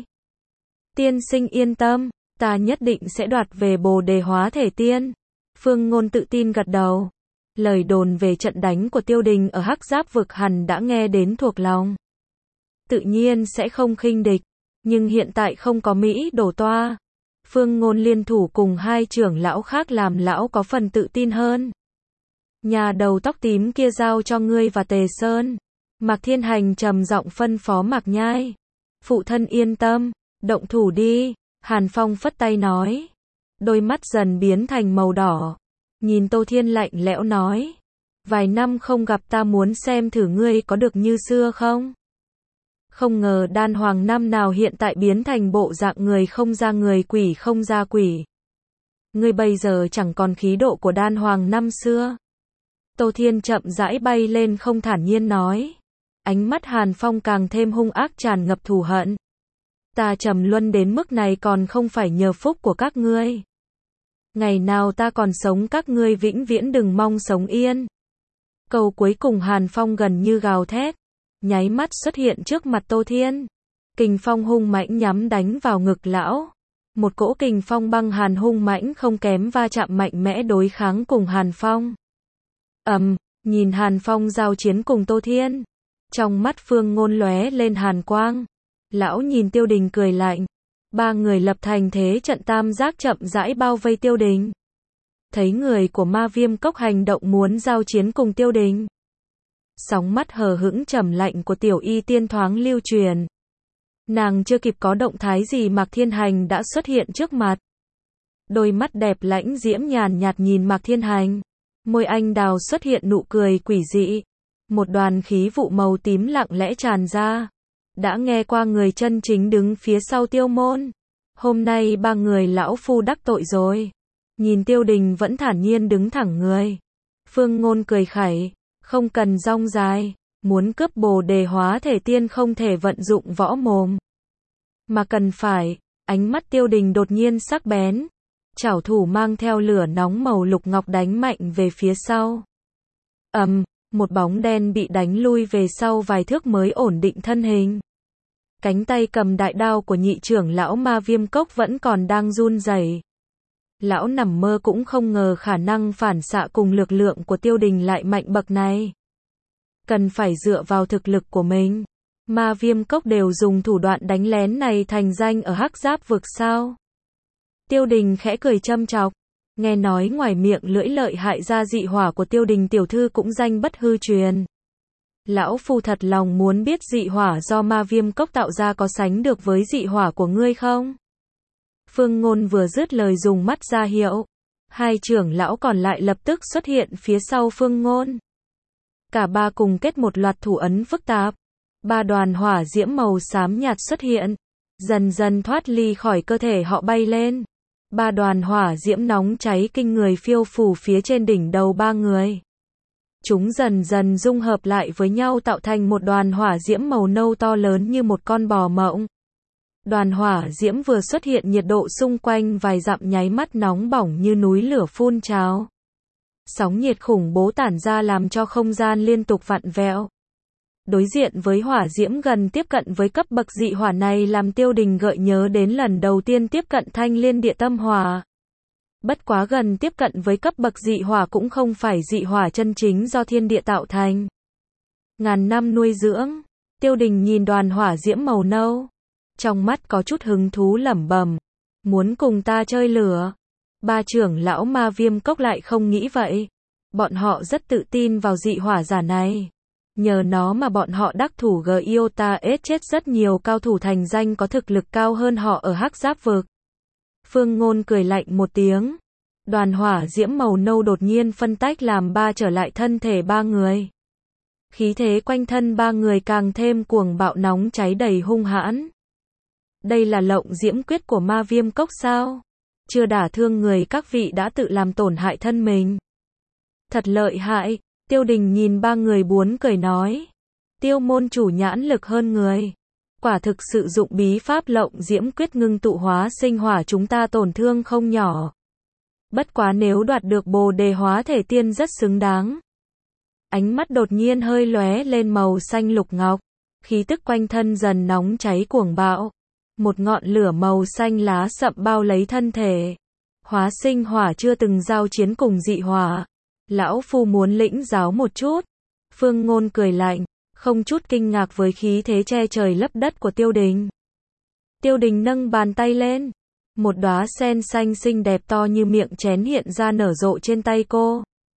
Tiên sinh yên tâm, ta nhất định sẽ đoạt về Bồ Đề hóa thể tiên. Phương Ngôn tự tin gật đầu. Lời đồn về trận đánh của Tiêu Đình ở Hắc Giáp vực hẳn đã nghe đến thuộc lòng. Tự nhiên sẽ không khinh địch, nhưng hiện tại không có Mỹ đổ toa. Phương Ngôn liên thủ cùng hai trưởng lão khác làm lão có phần tự tin hơn. Nhà đầu tóc tím kia giao cho ngươi và Tề Sơn. Mạc Thiên Hành trầm giọng phân phó Mạc Nhai. Phụ thân yên tâm, động thủ đi. Hàn Phong phất tay nói. Đôi mắt dần biến thành màu đỏ. Nhìn Tô Thiên lạnh lẽo nói. Vài năm không gặp, ta muốn xem thử ngươi có được như xưa không? Không ngờ Đan Hoàng năm nào hiện tại biến thành bộ dạng người không ra người, quỷ không ra quỷ. Ngươi bây giờ chẳng còn khí độ của Đan Hoàng năm xưa. Tô Thiên chậm rãi bay lên không, thản nhiên nói. Ánh mắt Hàn Phong càng thêm hung ác, tràn ngập thù hận. Ta trầm luân đến mức này còn không phải nhờ phúc của các ngươi. Ngày nào ta còn sống, các ngươi vĩnh viễn đừng mong sống yên. Câu cuối cùng Hàn Phong gần như gào thét, nháy mắt xuất hiện trước mặt Tô Thiên. Kình phong hung mãnh nhắm đánh vào ngực lão. Một cỗ kình phong băng hàn hung mãnh không kém va chạm mạnh mẽ đối kháng cùng Hàn Phong. Ầm, um, nhìn Hàn Phong giao chiến cùng Tô Thiên, trong mắt Phương Ngôn lóe lên hàn quang. Lão nhìn Tiêu Đình cười lạnh. Ba người lập thành thế trận tam giác chậm rãi bao vây Tiêu Đình. Thấy người của Ma Viêm Cốc hành động muốn giao chiến cùng Tiêu Đình, sóng mắt hờ hững trầm lạnh của Tiểu Y Tiên thoáng lưu truyền. Nàng chưa kịp có động thái gì, Mạc Thiên Hành đã xuất hiện trước mặt. Đôi mắt đẹp lãnh diễm nhàn nhạt nhìn Mạc Thiên Hành. Môi anh đào xuất hiện nụ cười quỷ dị. Một đoàn khí vụ màu tím lặng lẽ tràn ra. Đã nghe qua người chân chính đứng phía sau Tiêu môn. Hôm nay ba người lão phu đắc tội rồi. Nhìn Tiêu Đình vẫn thản nhiên đứng thẳng người. Phương Ngôn cười khẩy. Không cần rong dài. Muốn cướp Bồ Đề hóa thể tiên không thể vận dụng võ mồm, mà cần phải. Ánh mắt Tiêu Đình đột nhiên sắc bén. Chảo thủ mang theo lửa nóng màu lục ngọc đánh mạnh về phía sau. Ầm, um, một bóng đen bị đánh lui về sau vài thước mới ổn định thân hình. Cánh tay cầm đại đao của nhị trưởng lão Ma Viêm Cốc vẫn còn đang run rẩy. Lão nằm mơ cũng không ngờ khả năng phản xạ cùng lực lượng của Tiêu Đình lại mạnh bậc này. Cần phải dựa vào thực lực của mình. Ma Viêm Cốc đều dùng thủ đoạn đánh lén này thành danh ở Hắc Giáp vực sao? Tiêu Đình khẽ cười châm chọc. Nghe nói ngoài miệng lưỡi lợi hại ra dị hỏa của Tiêu Đình tiểu thư cũng danh bất hư truyền. Lão phu thật lòng muốn biết dị hỏa do Ma Viêm Cốc tạo ra có sánh được với dị hỏa của ngươi không? Phương Ngôn vừa dứt lời dùng mắt ra hiệu. Hai trưởng lão còn lại lập tức xuất hiện phía sau Phương Ngôn. Cả ba cùng kết một loạt thủ ấn phức tạp. Ba đoàn hỏa diễm màu xám nhạt xuất hiện, dần dần thoát ly khỏi cơ thể họ bay lên. Ba đoàn hỏa diễm nóng cháy kinh người phiêu phù phía trên đỉnh đầu ba người. Chúng dần dần dung hợp lại với nhau tạo thành một đoàn hỏa diễm màu nâu to lớn như một con bò mộng. Đoàn hỏa diễm vừa xuất hiện, nhiệt độ xung quanh vài dặm nháy mắt nóng bỏng như núi lửa phun trào. Sóng nhiệt khủng bố tản ra làm cho không gian liên tục vặn vẹo. Đối diện với hỏa diễm gần tiếp cận với cấp bậc dị hỏa này làm Tiêu Đình gợi nhớ đến lần đầu tiên tiếp cận Thanh Liên Địa Tâm Hỏa. Bất quá gần tiếp cận với cấp bậc dị hỏa cũng không phải dị hỏa chân chính do thiên địa tạo thành. Ngàn năm nuôi dưỡng, Tiêu Đình nhìn đoàn hỏa diễm màu nâu. Trong mắt có chút hứng thú lẩm bẩm, muốn cùng ta chơi lửa. Ba trưởng lão Ma Viêm Cốc lại không nghĩ vậy. Bọn họ rất tự tin vào dị hỏa giả này. Nhờ nó mà bọn họ đắc thủ Giota S chết rất nhiều cao thủ thành danh có thực lực cao hơn họ ở Hắc Giáp vực. Phương Ngôn cười lạnh một tiếng. Đoàn hỏa diễm màu nâu đột nhiên phân tách làm ba trở lại thân thể ba người. Khí thế quanh thân ba người càng thêm cuồng bạo nóng cháy đầy hung hãn. Đây là lộng diễm quyết của Ma Viêm Cốc sao? Chưa đả thương người các vị đã tự làm tổn hại thân mình. Thật lợi hại, Tiêu Đình nhìn ba người buồn cười nói. Tiêu môn chủ nhãn lực hơn người. Quả thực sự dụng bí pháp lộng diễm quyết ngưng tụ hóa sinh hỏa chúng ta tổn thương không nhỏ. Bất quá nếu đoạt được Bồ Đề hóa thể tiên rất xứng đáng. Ánh mắt đột nhiên hơi lóe lên màu xanh lục ngọc. Khí tức quanh thân dần nóng cháy cuồng bạo. Một ngọn lửa màu xanh lá sậm bao lấy thân thể. Hóa sinh hỏa chưa từng giao chiến cùng dị hỏa. Lão phu muốn lĩnh giáo một chút. Phương Ngôn cười lạnh, không chút kinh ngạc với khí thế che trời lấp đất của Tiêu Đình. Tiêu Đình nâng bàn tay lên. Một đóa sen xanh xinh đẹp to như miệng chén hiện ra nở rộ trên tay cô.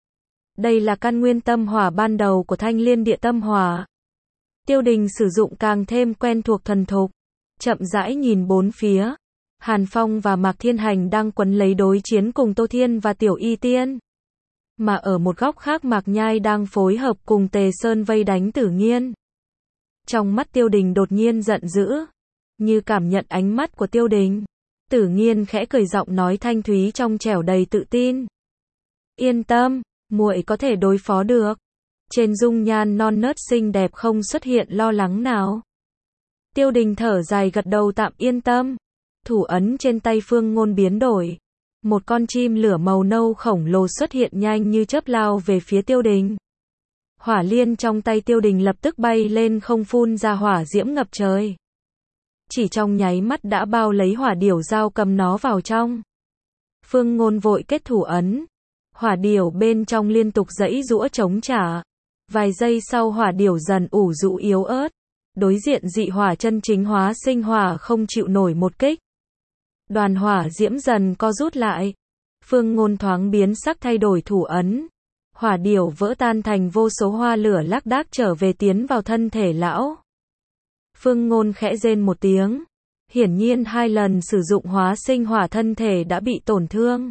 Đây là căn nguyên tâm hỏa ban đầu của Thanh Liên Địa Tâm Hỏa. Tiêu Đình sử dụng càng thêm quen thuộc thuần thục. Chậm rãi nhìn bốn phía. Hàn Phong và Mạc Thiên Hành đang quấn lấy đối chiến cùng Tô Thiên và Tiểu Y Tiên. Mà ở một góc khác Mạc Nhai đang phối hợp cùng Tề Sơn vây đánh Tử Nghiên. Trong mắt Tiêu Đình đột nhiên giận dữ. Như cảm nhận ánh mắt của Tiêu Đình. Tử Nghiên khẽ cười giọng nói thanh thúy trong trẻo đầy tự tin. Yên tâm, muội có thể đối phó được. Trên dung nhan non nớt xinh đẹp không xuất hiện lo lắng nào. Tiêu Đình thở dài gật đầu tạm yên tâm. Thủ ấn trên tay Phương Ngôn biến đổi. Một con chim lửa màu nâu khổng lồ xuất hiện nhanh như chớp lao về phía Tiêu Đình. Hỏa liên trong tay Tiêu Đình lập tức bay lên không phun ra hỏa diễm ngập trời. Chỉ trong nháy mắt đã bao lấy hỏa điểu dao cầm nó vào trong. Phương Ngôn vội kết thủ ấn. Hỏa điểu bên trong liên tục giãy giũa chống trả. Vài giây sau hỏa điểu dần ủ rũ yếu ớt. Đối diện dị hỏa chân chính hóa sinh hỏa không chịu nổi một kích. Đoàn hỏa diễm dần co rút lại. Phương Ngôn thoáng biến sắc thay đổi thủ ấn. Hỏa điểu vỡ tan thành vô số hoa lửa lác đác trở về tiến vào thân thể lão. Phương Ngôn khẽ rên một tiếng. Hiển nhiên hai lần sử dụng hóa sinh hỏa thân thể đã bị tổn thương.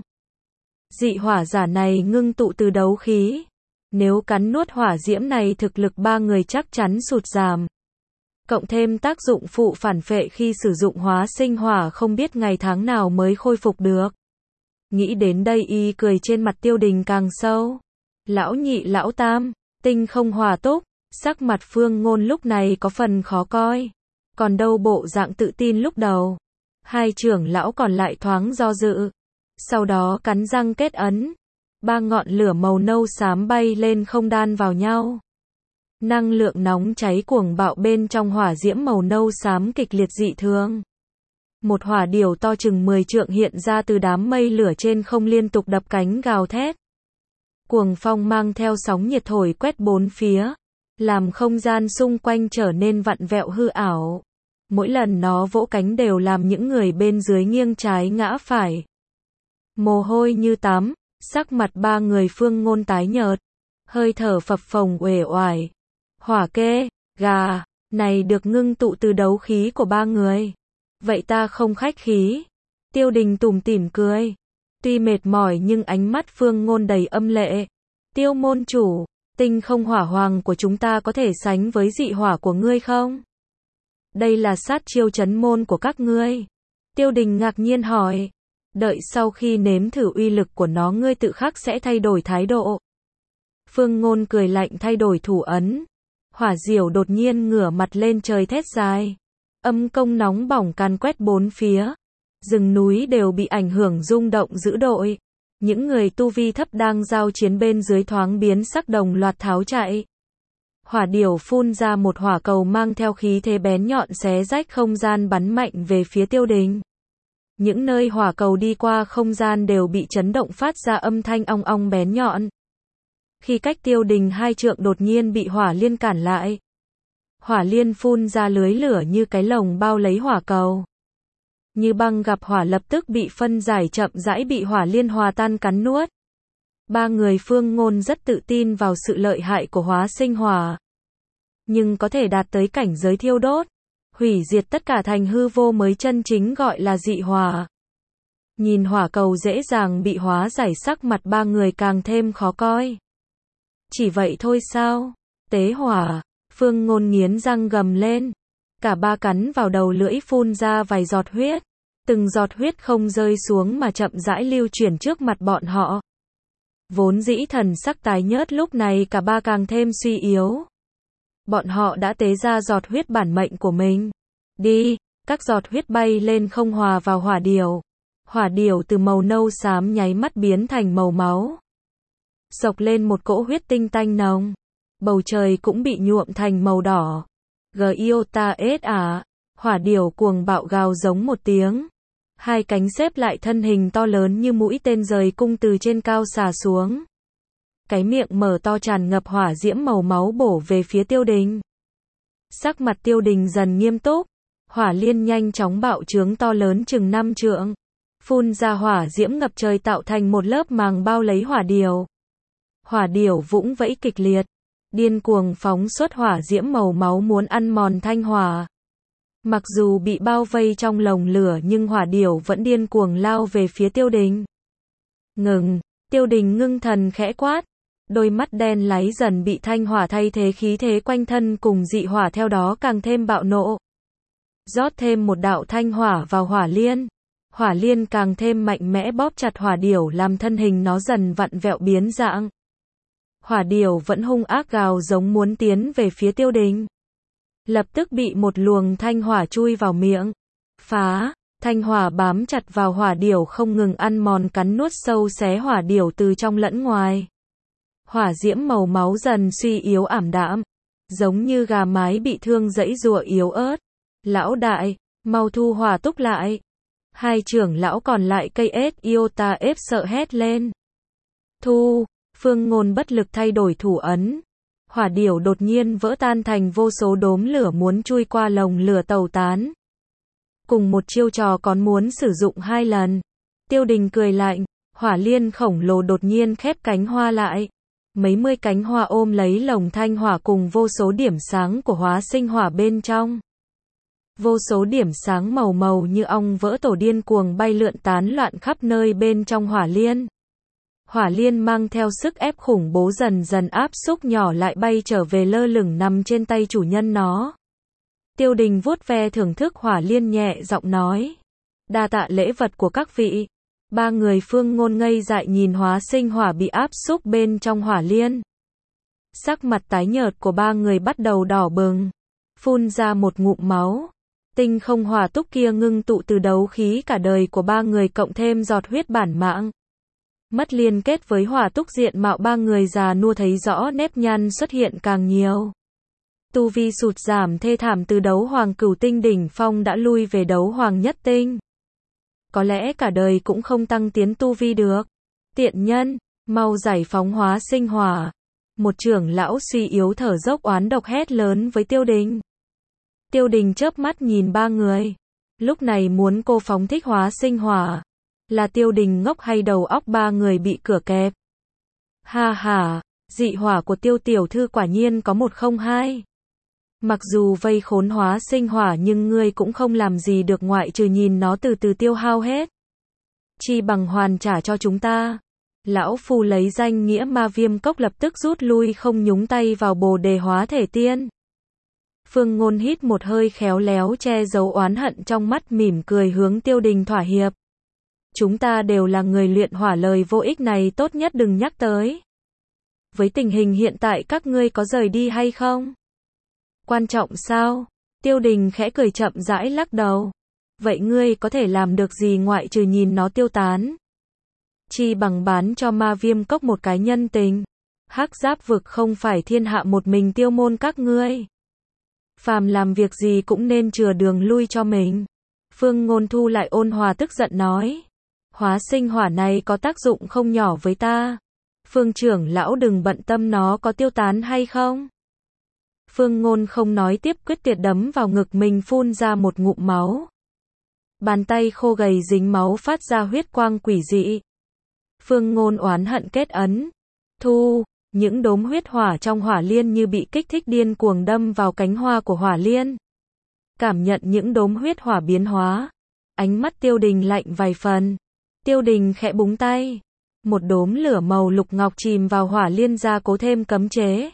Dị hỏa giả này ngưng tụ từ đấu khí. Nếu cắn nuốt hỏa diễm này thực lực ba người chắc chắn sụt giảm. Cộng thêm tác dụng phụ phản phệ khi sử dụng hóa sinh hỏa không biết ngày tháng nào mới khôi phục được. Nghĩ đến đây y cười trên mặt Tiêu Đình càng sâu. Lão nhị lão tam, tinh không hòa túc, sắc mặt Phương Ngôn lúc này có phần khó coi. Còn đâu bộ dạng tự tin lúc đầu. Hai trưởng lão còn lại thoáng do dự. Sau đó cắn răng kết ấn. Ba ngọn lửa màu nâu xám bay lên không đan vào nhau. Năng lượng nóng cháy cuồng bạo bên trong hỏa diễm màu nâu xám kịch liệt dị thường. Một hỏa điểu to chừng mười trượng hiện ra từ đám mây lửa trên không liên tục đập cánh gào thét. Cuồng phong mang theo sóng nhiệt thổi quét bốn phía, làm không gian xung quanh trở nên vặn vẹo hư ảo. Mỗi lần nó vỗ cánh đều làm những người bên dưới nghiêng trái ngã phải. Mồ hôi như tắm, sắc mặt ba người Phương Ngôn tái nhợt, hơi thở phập phồng uể oải. Hỏa kê, gà, này được ngưng tụ từ đấu khí của ba người. Vậy ta không khách khí. Tiêu Đình tủm tỉm cười. Tuy mệt mỏi nhưng ánh mắt Phương Ngôn đầy âm lệ. Tiêu môn chủ, tinh không hỏa hoàng của chúng ta có thể sánh với dị hỏa của ngươi không? Đây là sát chiêu trấn môn của các ngươi. Tiêu Đình ngạc nhiên hỏi. Đợi sau khi nếm thử uy lực của nó ngươi tự khắc sẽ thay đổi thái độ. Phương Ngôn cười lạnh thay đổi thủ ấn. Hỏa diểu đột nhiên ngửa mặt lên trời thét dài. Âm công nóng bỏng càn quét bốn phía. Rừng núi đều bị ảnh hưởng rung động dữ dội. Những người tu vi thấp đang giao chiến bên dưới thoáng biến sắc đồng loạt tháo chạy. Hỏa điểu phun ra một hỏa cầu mang theo khí thế bén nhọn xé rách không gian bắn mạnh về phía Tiêu Đình. Những nơi hỏa cầu đi qua không gian đều bị chấn động phát ra âm thanh ong ong bén nhọn. Khi cách Tiêu Đình hai trượng đột nhiên bị hỏa liên cản lại. Hỏa liên phun ra lưới lửa như cái lồng bao lấy hỏa cầu. Như băng gặp hỏa lập tức bị phân giải chậm rãi bị hỏa liên hòa tan cắn nuốt. Ba người Phương Ngôn rất tự tin vào sự lợi hại của hóa sinh hỏa. Nhưng có thể đạt tới cảnh giới thiêu đốt, hủy diệt tất cả thành hư vô mới chân chính gọi là dị hỏa. Nhìn hỏa cầu dễ dàng bị hóa giải sắc mặt ba người càng thêm khó coi. Chỉ vậy thôi sao? Tế hỏa, Phương Ngôn nghiến răng gầm lên. Cả ba cắn vào đầu lưỡi phun ra vài giọt huyết. Từng giọt huyết không rơi xuống mà chậm rãi lưu chuyển trước mặt bọn họ. Vốn dĩ thần sắc tái nhợt lúc này cả ba càng thêm suy yếu. Bọn họ đã tế ra giọt huyết bản mệnh của mình. Đi, các giọt huyết bay lên không hòa vào hỏa điểu. Hỏa điểu từ màu nâu xám nháy mắt biến thành màu máu. Sộc lên một cỗ huyết tinh tanh nồng. Bầu trời cũng bị nhuộm thành màu đỏ. Giota ết à, hỏa điểu cuồng bạo gào giống một tiếng. Hai cánh xếp lại thân hình to lớn như mũi tên rời cung từ trên cao xả xuống. Cái miệng mở to tràn ngập hỏa diễm màu máu bổ về phía Tiêu Đình. Sắc mặt Tiêu Đình dần nghiêm túc. Hỏa liên nhanh chóng bạo trướng to lớn chừng năm trượng. Phun ra hỏa diễm ngập trời tạo thành một lớp màng bao lấy hỏa điểu. Hỏa điểu vũng vẫy kịch liệt. Điên cuồng phóng xuất hỏa diễm màu máu muốn ăn mòn thanh hỏa. Mặc dù bị bao vây trong lồng lửa nhưng hỏa điểu vẫn điên cuồng lao về phía Tiêu Đình. Ngừng, Tiêu Đình ngưng thần khẽ quát. Đôi mắt đen láy dần bị thanh hỏa thay thế khí thế quanh thân cùng dị hỏa theo đó càng thêm bạo nộ. Rót thêm một đạo thanh hỏa vào hỏa liên. Hỏa liên càng thêm mạnh mẽ bóp chặt hỏa điểu làm thân hình nó dần vặn vẹo biến dạng. Hỏa điểu vẫn hung ác gào giống muốn tiến về phía Tiêu Đình. Lập tức bị một luồng thanh hỏa chui vào miệng. Phá, thanh hỏa bám chặt vào hỏa điểu không ngừng ăn mòn cắn nuốt sâu xé hỏa điểu từ trong lẫn ngoài. Hỏa diễm màu máu dần suy yếu ảm đạm. Giống như gà mái bị thương giãy giụa yếu ớt. Lão đại, mau thu hỏa túc lại. Hai trưởng lão còn lại cây ết Iota ép sợ hét lên. Thu, Phương Ngôn bất lực thay đổi thủ ấn. Hỏa điểu đột nhiên vỡ tan thành vô số đốm lửa muốn chui qua lồng lửa tẩu tán. Cùng một chiêu trò còn muốn sử dụng hai lần. Tiêu Đình cười lạnh, hỏa liên khổng lồ đột nhiên khép cánh hoa lại. Mấy mươi cánh hoa ôm lấy lồng thanh hỏa cùng vô số điểm sáng của hóa sinh hỏa bên trong. Vô số điểm sáng màu màu như ong vỡ tổ điên cuồng bay lượn tán loạn khắp nơi bên trong hỏa liên. Hỏa liên mang theo sức ép khủng bố dần dần áp xúc nhỏ lại bay trở về lơ lửng nằm trên tay chủ nhân nó. Tiêu Đình vuốt ve thưởng thức hỏa liên nhẹ giọng nói. Đa tạ lễ vật của các vị. Ba người Phương Ngôn ngây dại nhìn hóa sinh hỏa bị áp xúc bên trong hỏa liên. Sắc mặt tái nhợt của ba người bắt đầu đỏ bừng. Phun ra một ngụm máu. Tinh không hỏa túc kia ngưng tụ từ đấu khí cả đời của ba người cộng thêm giọt huyết bản mạng. Mất liên kết với hỏa túc diện mạo ba người già nua thấy rõ nếp nhăn xuất hiện càng nhiều. Tu vi sụt giảm thê thảm từ đấu hoàng cửu tinh đỉnh phong đã lui về đấu hoàng nhất tinh. Có lẽ cả đời cũng không tăng tiến tu vi được. Tiện nhân, mau giải phóng hóa sinh hỏa. Một trưởng lão suy yếu thở dốc oán độc hét lớn với Tiêu Đình. Tiêu Đình chớp mắt nhìn ba người. Lúc này muốn cô phóng thích hóa sinh hỏa. Là Tiêu Đình ngốc hay đầu óc ba người bị cửa kẹp? Ha ha, dị hỏa của Tiêu tiểu thư quả nhiên có một không hai. Mặc dù vây khốn hóa sinh hỏa nhưng ngươi cũng không làm gì được ngoại trừ nhìn nó từ từ tiêu hao hết. Chi bằng hoàn trả cho chúng ta. Lão phu lấy danh nghĩa ma viêm cốc lập tức rút lui không nhúng tay vào bồ đề hóa thể tiên. Phương Ngôn hít một hơi khéo léo che giấu oán hận trong mắt mỉm cười hướng Tiêu Đình thỏa hiệp. Chúng ta đều là người luyện hỏa lời vô ích này tốt nhất đừng nhắc tới. Với tình hình hiện tại các ngươi có rời đi hay không? Quan trọng sao? Tiêu Đình khẽ cười chậm rãi lắc đầu. Vậy ngươi có thể làm được gì ngoại trừ nhìn nó tiêu tán? chi bằng bán cho Ma Viêm Cốc một cái nhân tình. Hắc Giáp vực không phải thiên hạ một mình Tiêu môn các ngươi. Phàm làm việc gì cũng nên chừa đường lui cho mình. Phương Ngôn Thu lại ôn hòa tức giận nói. Hóa sinh hỏa này có tác dụng không nhỏ với ta. Phương trưởng lão đừng bận tâm nó có tiêu tán hay không. Phương Ngôn không nói tiếp, quyết tuyệt đấm vào ngực mình, phun ra một ngụm máu. Bàn tay khô gầy dính máu phát ra huyết quang quỷ dị. Phương Ngôn oán hận kết ấn. Thu, những đốm huyết hỏa trong hỏa liên như bị kích thích điên cuồng đâm vào cánh hoa của hỏa liên. Cảm nhận những đốm huyết hỏa biến hóa. Ánh mắt Tiêu Đình lạnh vài phần. Tiêu Đình khẽ búng tay. Một đốm lửa màu lục ngọc chìm vào hỏa liên ra cố thêm cấm chế.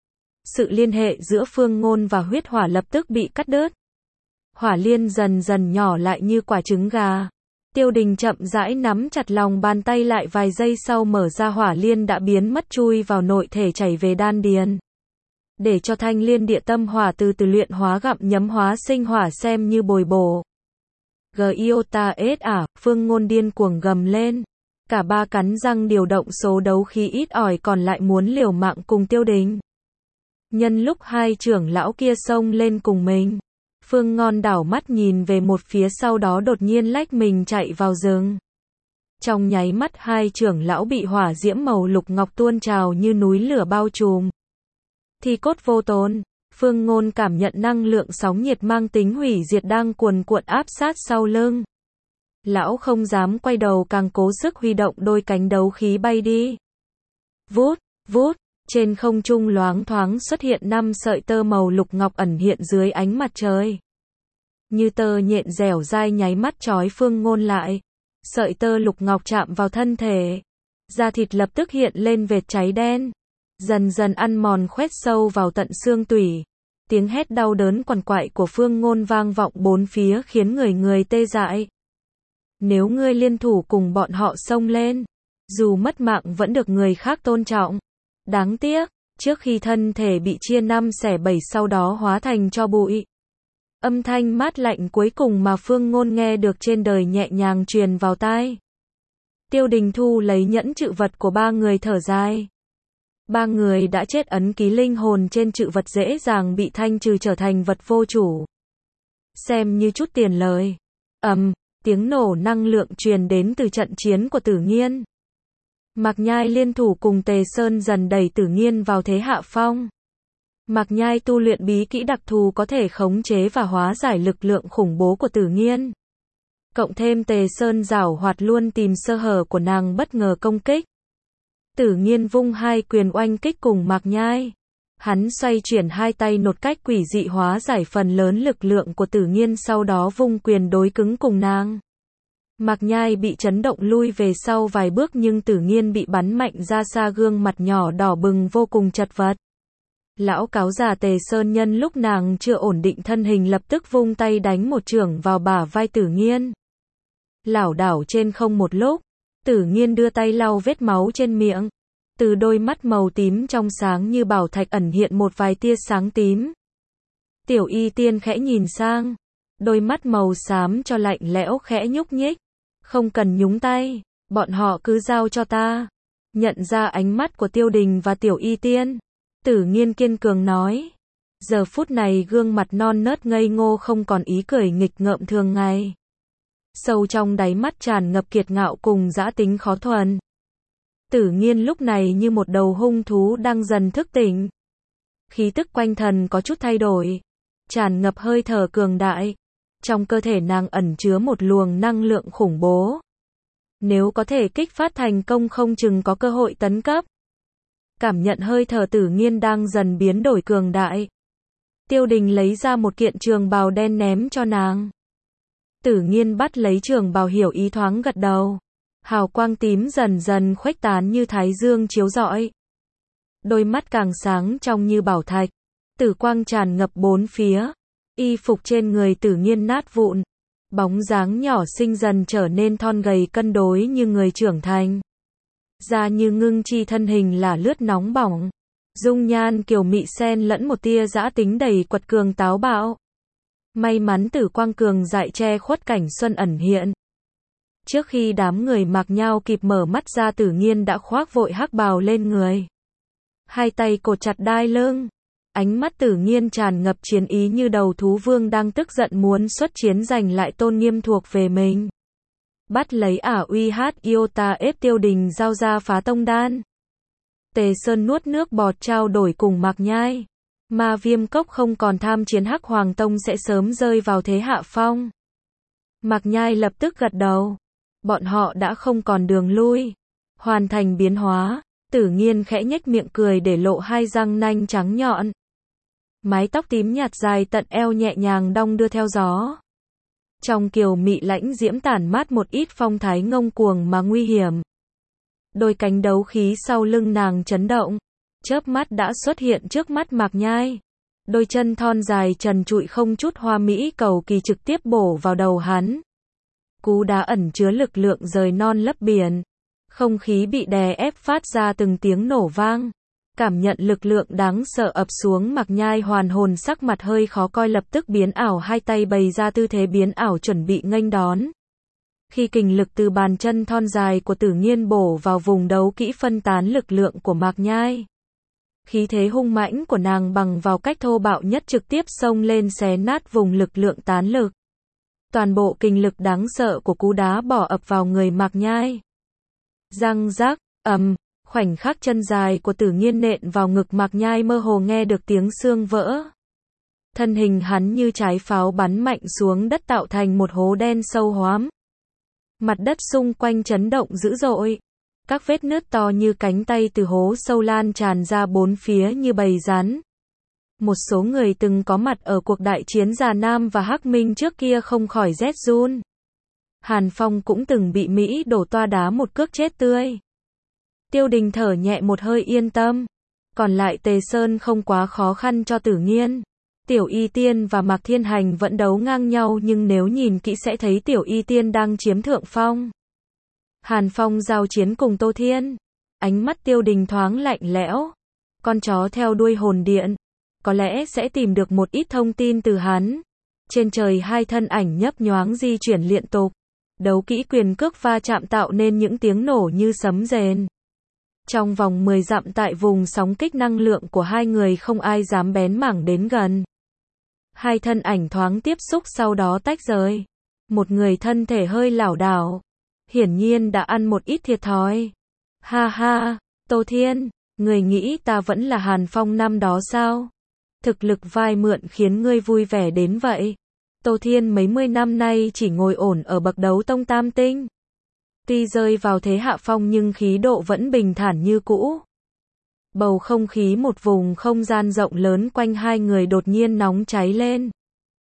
Sự liên hệ giữa Phương Ngôn và huyết hỏa lập tức bị cắt đứt. Hỏa liên dần dần nhỏ lại như quả trứng gà. Tiêu Đình chậm rãi nắm chặt lòng bàn tay, lại vài giây sau mở ra, hỏa liên đã biến mất, chui vào nội thể chảy về đan điền. Để cho thanh liên địa tâm hỏa từ từ luyện hóa gặm nhấm hóa sinh hỏa xem như bồi bổ. Giota ết ả, Phương Ngôn điên cuồng gầm lên. Cả ba cắn răng điều động số đấu khí ít ỏi còn lại muốn liều mạng cùng Tiêu Đình. Nhân lúc hai trưởng lão kia xông lên cùng mình, Phương Ngon đảo mắt nhìn về một phía, sau đó đột nhiên lách mình chạy vào rừng. Trong nháy mắt hai trưởng lão bị hỏa diễm màu lục ngọc tuôn trào như núi lửa bao trùm. Thi cốt vô tồn, Phương Ngôn cảm nhận năng lượng sóng nhiệt mang tính hủy diệt đang cuồn cuộn áp sát sau lưng. Lão không dám quay đầu, càng cố sức huy động đôi cánh đấu khí bay đi. Vút, vút, trên không trung loáng thoáng xuất hiện năm sợi tơ màu lục ngọc ẩn hiện dưới ánh mặt trời. Như tơ nhện dẻo dai nháy mắt trói Phương Ngôn lại. Sợi tơ lục ngọc chạm vào thân thể. Da thịt lập tức hiện lên vệt cháy đen. Dần dần ăn mòn khoét sâu vào tận xương tủy. Tiếng hét đau đớn quằn quại của Phương Ngôn vang vọng bốn phía khiến người người tê dại. Nếu ngươi liên thủ cùng bọn họ xông lên, dù mất mạng vẫn được người khác tôn trọng. Đáng tiếc, trước khi thân thể bị chia năm xẻ bảy sau đó hóa thành tro bụi. Âm thanh mát lạnh cuối cùng mà Phương Ngôn nghe được trên đời nhẹ nhàng truyền vào tai. Tiêu Đình thu lấy nhẫn chữ vật của ba người, thở dài. Ba người đã chết, ấn ký linh hồn trên chữ vật dễ dàng bị thanh trừ, trở thành vật vô chủ. Xem như chút tiền lời. Ầm, tiếng nổ năng lượng truyền đến từ trận chiến của Tử Nghiên. Mạc Nhai liên thủ cùng Tề Sơn dần đẩy Tử Nghiên vào thế hạ phong. Mạc Nhai tu luyện bí kỹ đặc thù có thể khống chế và hóa giải lực lượng khủng bố của Tử Nghiên. Cộng thêm Tề Sơn giảo hoạt luôn tìm sơ hở của nàng, bất ngờ công kích. Tử Nghiên vung hai quyền oanh kích cùng Mạc Nhai. Hắn xoay chuyển hai tay nột cách quỷ dị hóa giải phần lớn lực lượng của Tử Nghiên, sau đó vung quyền đối cứng cùng nàng. Mạc Nhai bị chấn động lui về sau vài bước, nhưng Tử Nghiên bị bắn mạnh ra xa, gương mặt nhỏ đỏ bừng vô cùng chật vật. Lão cáo già Tề Sơn nhân lúc nàng chưa ổn định thân hình lập tức vung tay đánh một chưởng vào bả vai Tử Nghiên. Lảo đảo trên không một lúc, Tử Nghiên đưa tay lau vết máu trên miệng. Từ đôi mắt màu tím trong sáng như bảo thạch ẩn hiện một vài tia sáng tím. Tiểu Y Tiên khẽ nhìn sang, đôi mắt màu xám cho lạnh lẽo khẽ nhúc nhích. Không cần nhúng tay, bọn họ cứ giao cho ta. Nhận ra ánh mắt của Tiêu Đình và Tiểu Y Tiên, Tử Nghiên kiên cường nói. Giờ phút này gương mặt non nớt ngây ngô không còn ý cười nghịch ngợm thường ngày. Sâu trong đáy mắt tràn ngập kiệt ngạo cùng dã tính khó thuần. Tử Nghiên lúc này như một đầu hung thú đang dần thức tỉnh. Khí tức quanh thân có chút thay đổi, tràn ngập hơi thở cường đại. Trong cơ thể nàng ẩn chứa một luồng năng lượng khủng bố. Nếu có thể kích phát thành công, không chừng có cơ hội tấn cấp. Cảm nhận hơi thở Tử Nghiên đang dần biến đổi cường đại. Tiêu Đình lấy ra một kiện trường bào đen ném cho nàng. Tử Nghiên bắt lấy trường bào, hiểu ý thoáng gật đầu. Hào quang tím dần dần khuếch tán như thái dương chiếu rọi. Đôi mắt càng sáng trong như bảo thạch. Tử quang tràn ngập bốn phía. Y phục trên người Tử Nghiên nát vụn. Bóng dáng nhỏ xinh dần trở nên thon gầy cân đối như người trưởng thành. Da như ngưng chi, thân hình là lướt nóng bỏng. Dung nhan kiều mị xen lẫn một tia dã tính đầy quật cường táo bạo. May mắn tử quang cường dại che khuất cảnh xuân ẩn hiện. Trước khi đám người Mạc Nhao kịp mở mắt ra, Tử Nghiên đã khoác vội hắc bào lên người. Hai tay cột chặt đai lưng. Ánh mắt Tử Nghiên tràn ngập chiến ý như đầu thú vương đang tức giận muốn xuất chiến giành lại tôn nghiêm thuộc về mình. Bắt lấy ả uy hát Iota ép Tiêu Đình giao ra phá tông đan. Tề Sơn nuốt nước bọt trao đổi cùng Mạc Nhai. Ma Viêm Cốc không còn tham chiến, Hắc Hoàng Tông sẽ sớm rơi vào thế hạ phong. Mạc Nhai lập tức gật đầu. Bọn họ đã không còn đường lui. Hoàn thành biến hóa. Tử Nghiên khẽ nhếch miệng cười để lộ hai răng nanh trắng nhọn. Mái tóc tím nhạt dài tận eo nhẹ nhàng đong đưa theo gió. Trong kiều mị lãnh diễm tản mát một ít phong thái ngông cuồng mà nguy hiểm. Đôi cánh đấu khí sau lưng nàng chấn động. Chớp mắt đã xuất hiện trước mắt Mạc Nhai. Đôi chân thon dài trần trụi không chút hoa mỹ cầu kỳ trực tiếp bổ vào đầu hắn. Cú đá ẩn chứa lực lượng rời non lấp biển. Không khí bị đè ép phát ra từng tiếng nổ vang. Cảm nhận lực lượng đáng sợ ập xuống, Mạc Nhai hoàn hồn, sắc mặt hơi khó coi, lập tức biến ảo, hai tay bày ra tư thế biến ảo chuẩn bị nghênh đón. Khi kình lực từ bàn chân thon dài của Tử Nghiên bổ vào vùng đấu kỹ phân tán lực lượng của Mạc Nhai. Khí thế hung mãnh của nàng bằng vào cách thô bạo nhất trực tiếp xông lên xé nát vùng lực lượng tán lực. Toàn bộ kình lực đáng sợ của cú đá bỏ ập vào người Mạc Nhai. Răng rác, ầm, khoảnh khắc chân dài của Tử Nghiên nện vào ngực Mạc Nhai, mơ hồ nghe được tiếng xương vỡ. Thân hình hắn như trái pháo bắn mạnh xuống đất, tạo thành một hố đen sâu hoắm. Mặt đất xung quanh chấn động dữ dội. Các vết nứt to như cánh tay từ hố sâu lan tràn ra bốn phía như bầy rắn. Một số người từng có mặt ở cuộc đại chiến Già Nam và Hắc Minh trước kia không khỏi rét run. Hàn Phong cũng từng bị Mỹ đổ toa đá một cước chết tươi. Tiêu Đình thở nhẹ một hơi, yên tâm. Còn lại Tề Sơn không quá khó khăn cho Tử Nghiên. Tiểu Y Tiên và Mạc Thiên Hành vẫn đấu ngang nhau, nhưng nếu nhìn kỹ sẽ thấy Tiểu Y Tiên đang chiếm thượng phong. Hàn Phong giao chiến cùng Tô Thiên. Ánh mắt Tiêu Đình thoáng lạnh lẽo. Con chó theo đuôi hồn điện. Có lẽ sẽ tìm được một ít thông tin từ hắn. Trên trời hai thân ảnh nhấp nhoáng di chuyển liên tục. Đấu kỹ quyền cước va chạm tạo nên những tiếng nổ như sấm rền. Trong vòng mười dặm tại vùng sóng kích năng lượng của hai người không ai dám bén mảng đến gần. Hai thân ảnh thoáng tiếp xúc sau đó tách rời. Một người thân thể hơi lảo đảo. Hiển nhiên đã ăn một ít thiệt thòi. Ha ha, Tô Thiên, người nghĩ ta vẫn là Hàn Phong năm đó sao? Thực lực vai mượn khiến ngươi vui vẻ đến vậy. Tô Thiên mấy mươi năm nay chỉ ngồi ổn ở bậc đấu tông tam tinh. Tuy rơi vào thế hạ phong nhưng khí độ vẫn bình thản như cũ. Bầu không khí một vùng không gian rộng lớn quanh hai người đột nhiên nóng cháy lên.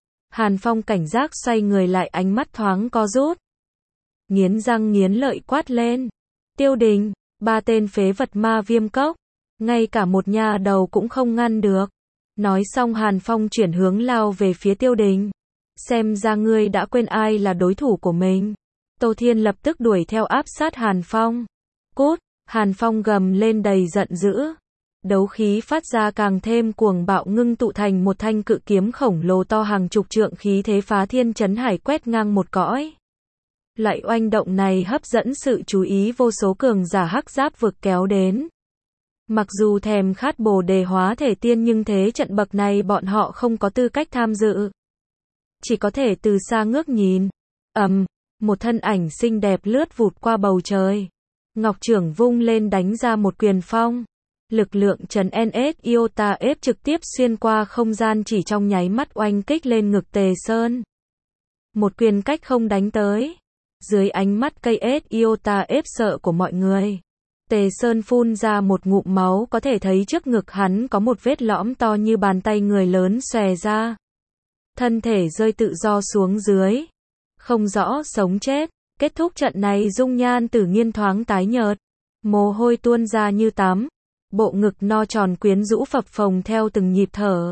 Hàn Phong cảnh giác xoay người lại, ánh mắt thoáng co rút. Nghiến răng nghiến lợi quát lên. Tiêu Đình, ba tên phế vật Ma Viêm Cốc. Ngay cả một nha đầu cũng không ngăn được. Nói xong Hàn Phong chuyển hướng lao về phía Tiêu Đình. Xem ra ngươi đã quên ai là đối thủ của mình. Tô Thiên lập tức đuổi theo áp sát Hàn Phong. Cút, Hàn Phong gầm lên đầy giận dữ. Đấu khí phát ra càng thêm cuồng bạo, ngưng tụ thành một thanh cự kiếm khổng lồ to hàng chục trượng, khí thế phá thiên chấn hải, quét ngang một cõi. Loại oanh động này hấp dẫn sự chú ý vô số cường giả hắc giáp vực kéo đến. Mặc dù thèm khát bồ đề hóa thể tiên nhưng thế trận bậc này bọn họ không có tư cách tham dự. Chỉ có thể từ xa ngước nhìn. Ầm, một thân ảnh xinh đẹp lướt vụt qua bầu trời. Ngọc trưởng vung lên đánh ra một quyền phong. Lực lượng trấn en ét Iota ép trực tiếp xuyên qua không gian, chỉ trong nháy mắt oanh kích lên ngực Tề Sơn. Một quyền cách không đánh tới. Dưới ánh mắt cây ét Iota ép sợ của mọi người, Tề Sơn phun ra một ngụm máu, có thể thấy trước ngực hắn có một vết lõm to như bàn tay người lớn xòe ra. Thân thể rơi tự do xuống dưới. Không rõ sống chết. Kết thúc trận này, dung nhan Tử Nghiên thoáng tái nhợt. Mồ hôi tuôn ra như tắm. Bộ ngực no tròn quyến rũ phập phồng theo từng nhịp thở.